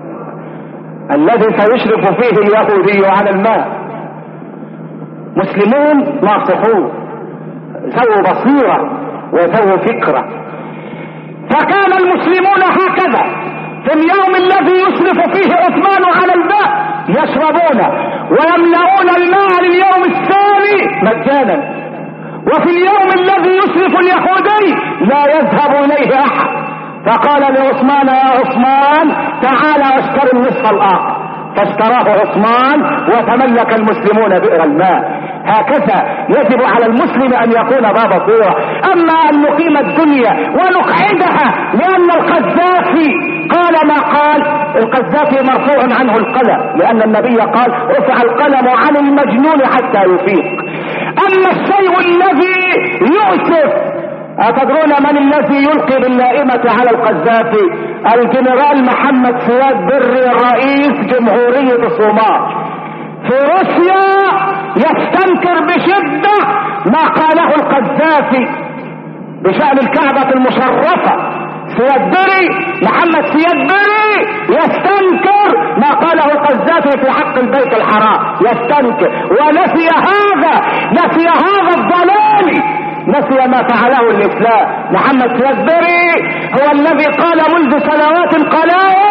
الذي سيشرف فيه اليهودي على الماء. مسلمون ناصحون ذو بصيرة وذو فكرة. فكان المسلمون هكذا في اليوم الذي يشرف فيه عثمان على الماء يشربون ويملؤون الماء لليوم الثاني مجانا. وفي اليوم الذي يشرف اليهودي لا يذهب اليه احد. فقال لعثمان يا عثمان تعال اشتري النصف الاخر. فاشتراه عثمان وتملك المسلمون بئر الماء. هكذا يجب على المسلم ان يكون ذا بصيرة. اما ان نقيم الدنيا ونقعدها لان القذافي قال ما قال. القذافي مرفوع عنه القلم لان النبي قال رفع القلم عن المجنون حتى يفيق. اما الشيء الذي يؤسف أتدرون من الذي يلقي باللائمة على القذافي؟ الجنرال محمد سياد بري رئيس جمهورية الصومال في روسيا يستنكر بشدة ما قاله القذافي بشأن الكعبة المشرفة. سياد بري محمد سياد بري يستنكر ما قاله القذافي في حق البيت الحرام. يستنكر ونسي هذا الضلال. نسي ما فعله الإسلام. محمد سياد بري هو الذي قال منذ سنوات قلائل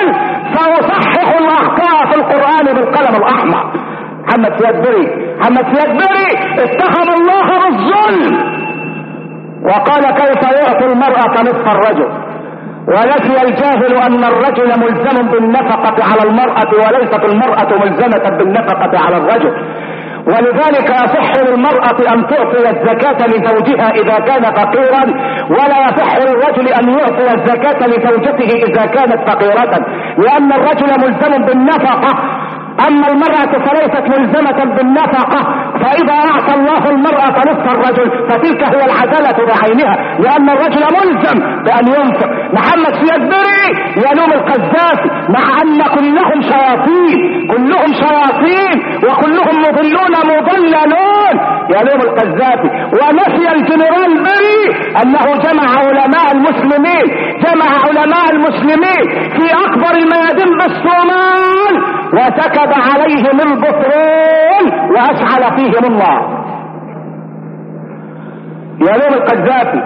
سأصحح الأخطاء في القرآن بالقلم الأحمر. محمد سياد بري اتهم الله بالظلم وقال كيف يعطي المرأة نصف الرجل، ونسي الجاهل أن الرجل ملزم بالنفقة على المرأة وليست المرأة ملزمة بالنفقة على الرجل، ولذلك يصح للمرأة أن تعطي الزكاة لزوجها إذا كان فقيرا، ولا يصح للرجل أن يعطي الزكاة لزوجته إذا كانت فقيرة، لأن الرجل ملزم بالنفقة أما المرأة فليست ملزمة بالنفقة. فإذا أعطى الله المرأة نصف الرجل فتلك هي العدالة بعينها، لأن الرجل ملزم بأن ينفق. محمد سياد بري يلوم القذافي مع أن كلهم شياطين وكلهم مضلون مضللون، يلوم القذافي. ونسي الجنرال بري أنه جمع علماء المسلمين في أكبر الميادين بالصومال وسكب عليهم البترول واشعل فيهم النار. يلوم القذافي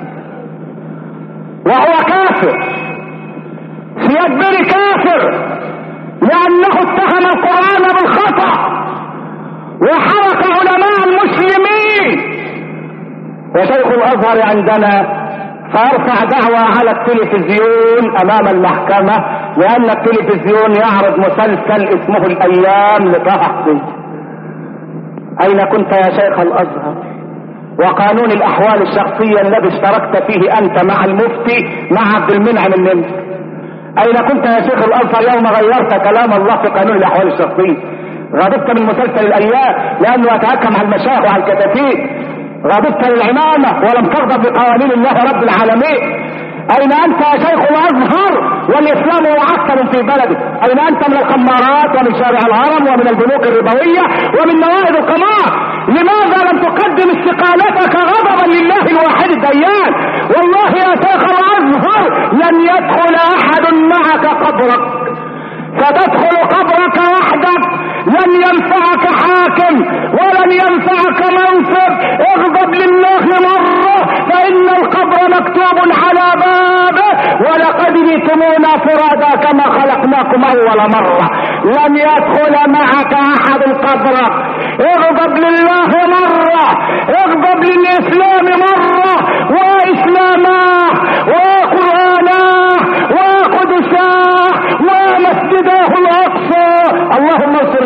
وهو كافر. سياد بري كافر لانه اتهم القرآن بالخطأ وحرق علماء المسلمين. وشيخ الازهر عندنا فارفع دعوى على التلفزيون امام المحكمة لان التلفزيون يعرض مسلسل اسمه الايام لطه حسين. اين كنت يا شيخ الازهر وقانون الاحوال الشخصية الذي اشتركت فيه انت مع المفتي مع عبد المنعم النمسي؟ اين كنت يا شيخ الازهر يوم غيرت كلام الله في قانون الاحوال الشخصية؟ غضبت من مسلسل الايام لانه يتحكم على المشايخ وعلى الكتاتيب، غضبت للعمامة ولم ترضى بقوانين الله رب العالمين. اين انت يا شيخ الازهر والاسلام معطل في بلدك؟ اين انت من الخمارات ومن شارع الهرم ومن البنوك الربوية ومن نوائب القمار؟ لماذا لم تقدم استقالتك غضبا لله الواحد الديان؟ والله يا شيخ الازهر لن يدخل احد معك قبرك، ستدخل قبرك وحدك، لن ينفعك حاكم ولن ينفعك منصب. اغضب لله مرة فإن القبر مكتوب على بابه ولقد جئتمونا فرادا كما خلقناكم أول مرة. لن يدخل معك أحد قبرك. اغضب لله مرة، اغضب للإسلام مرة وإسلامه وقرآنه وقدسه ومسجده الأقصى. اللهم انصر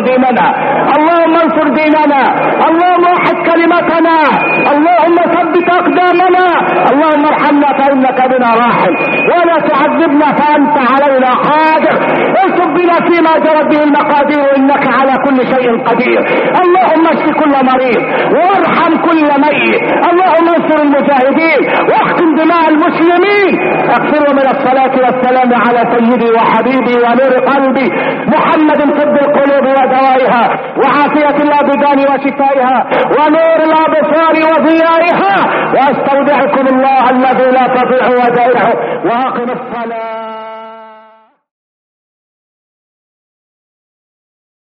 ديننا، اللهم وحد كلمتنا، اللهم ثبت اقدامنا، اللهم ارحمنا فانك بنا راحم ولا تعذبنا فانت علينا قادر. الطف بنا فيما جرت به المقادير انك على كل شيء قدير. اللهم اشف كل مريض وارحم كل ميت. اللهم انصر المجاهدين واحقن دماء المسلمين. اغفر من الصلاة والسلام على سيدي وحبيبي ونور قلبي محمد طب القلوب ودوائها وعافية الابدان وشفائها ونور الابصار وضيائها. واستودعكم الله الذي لا تضيع ودائعه واقم الصلاة.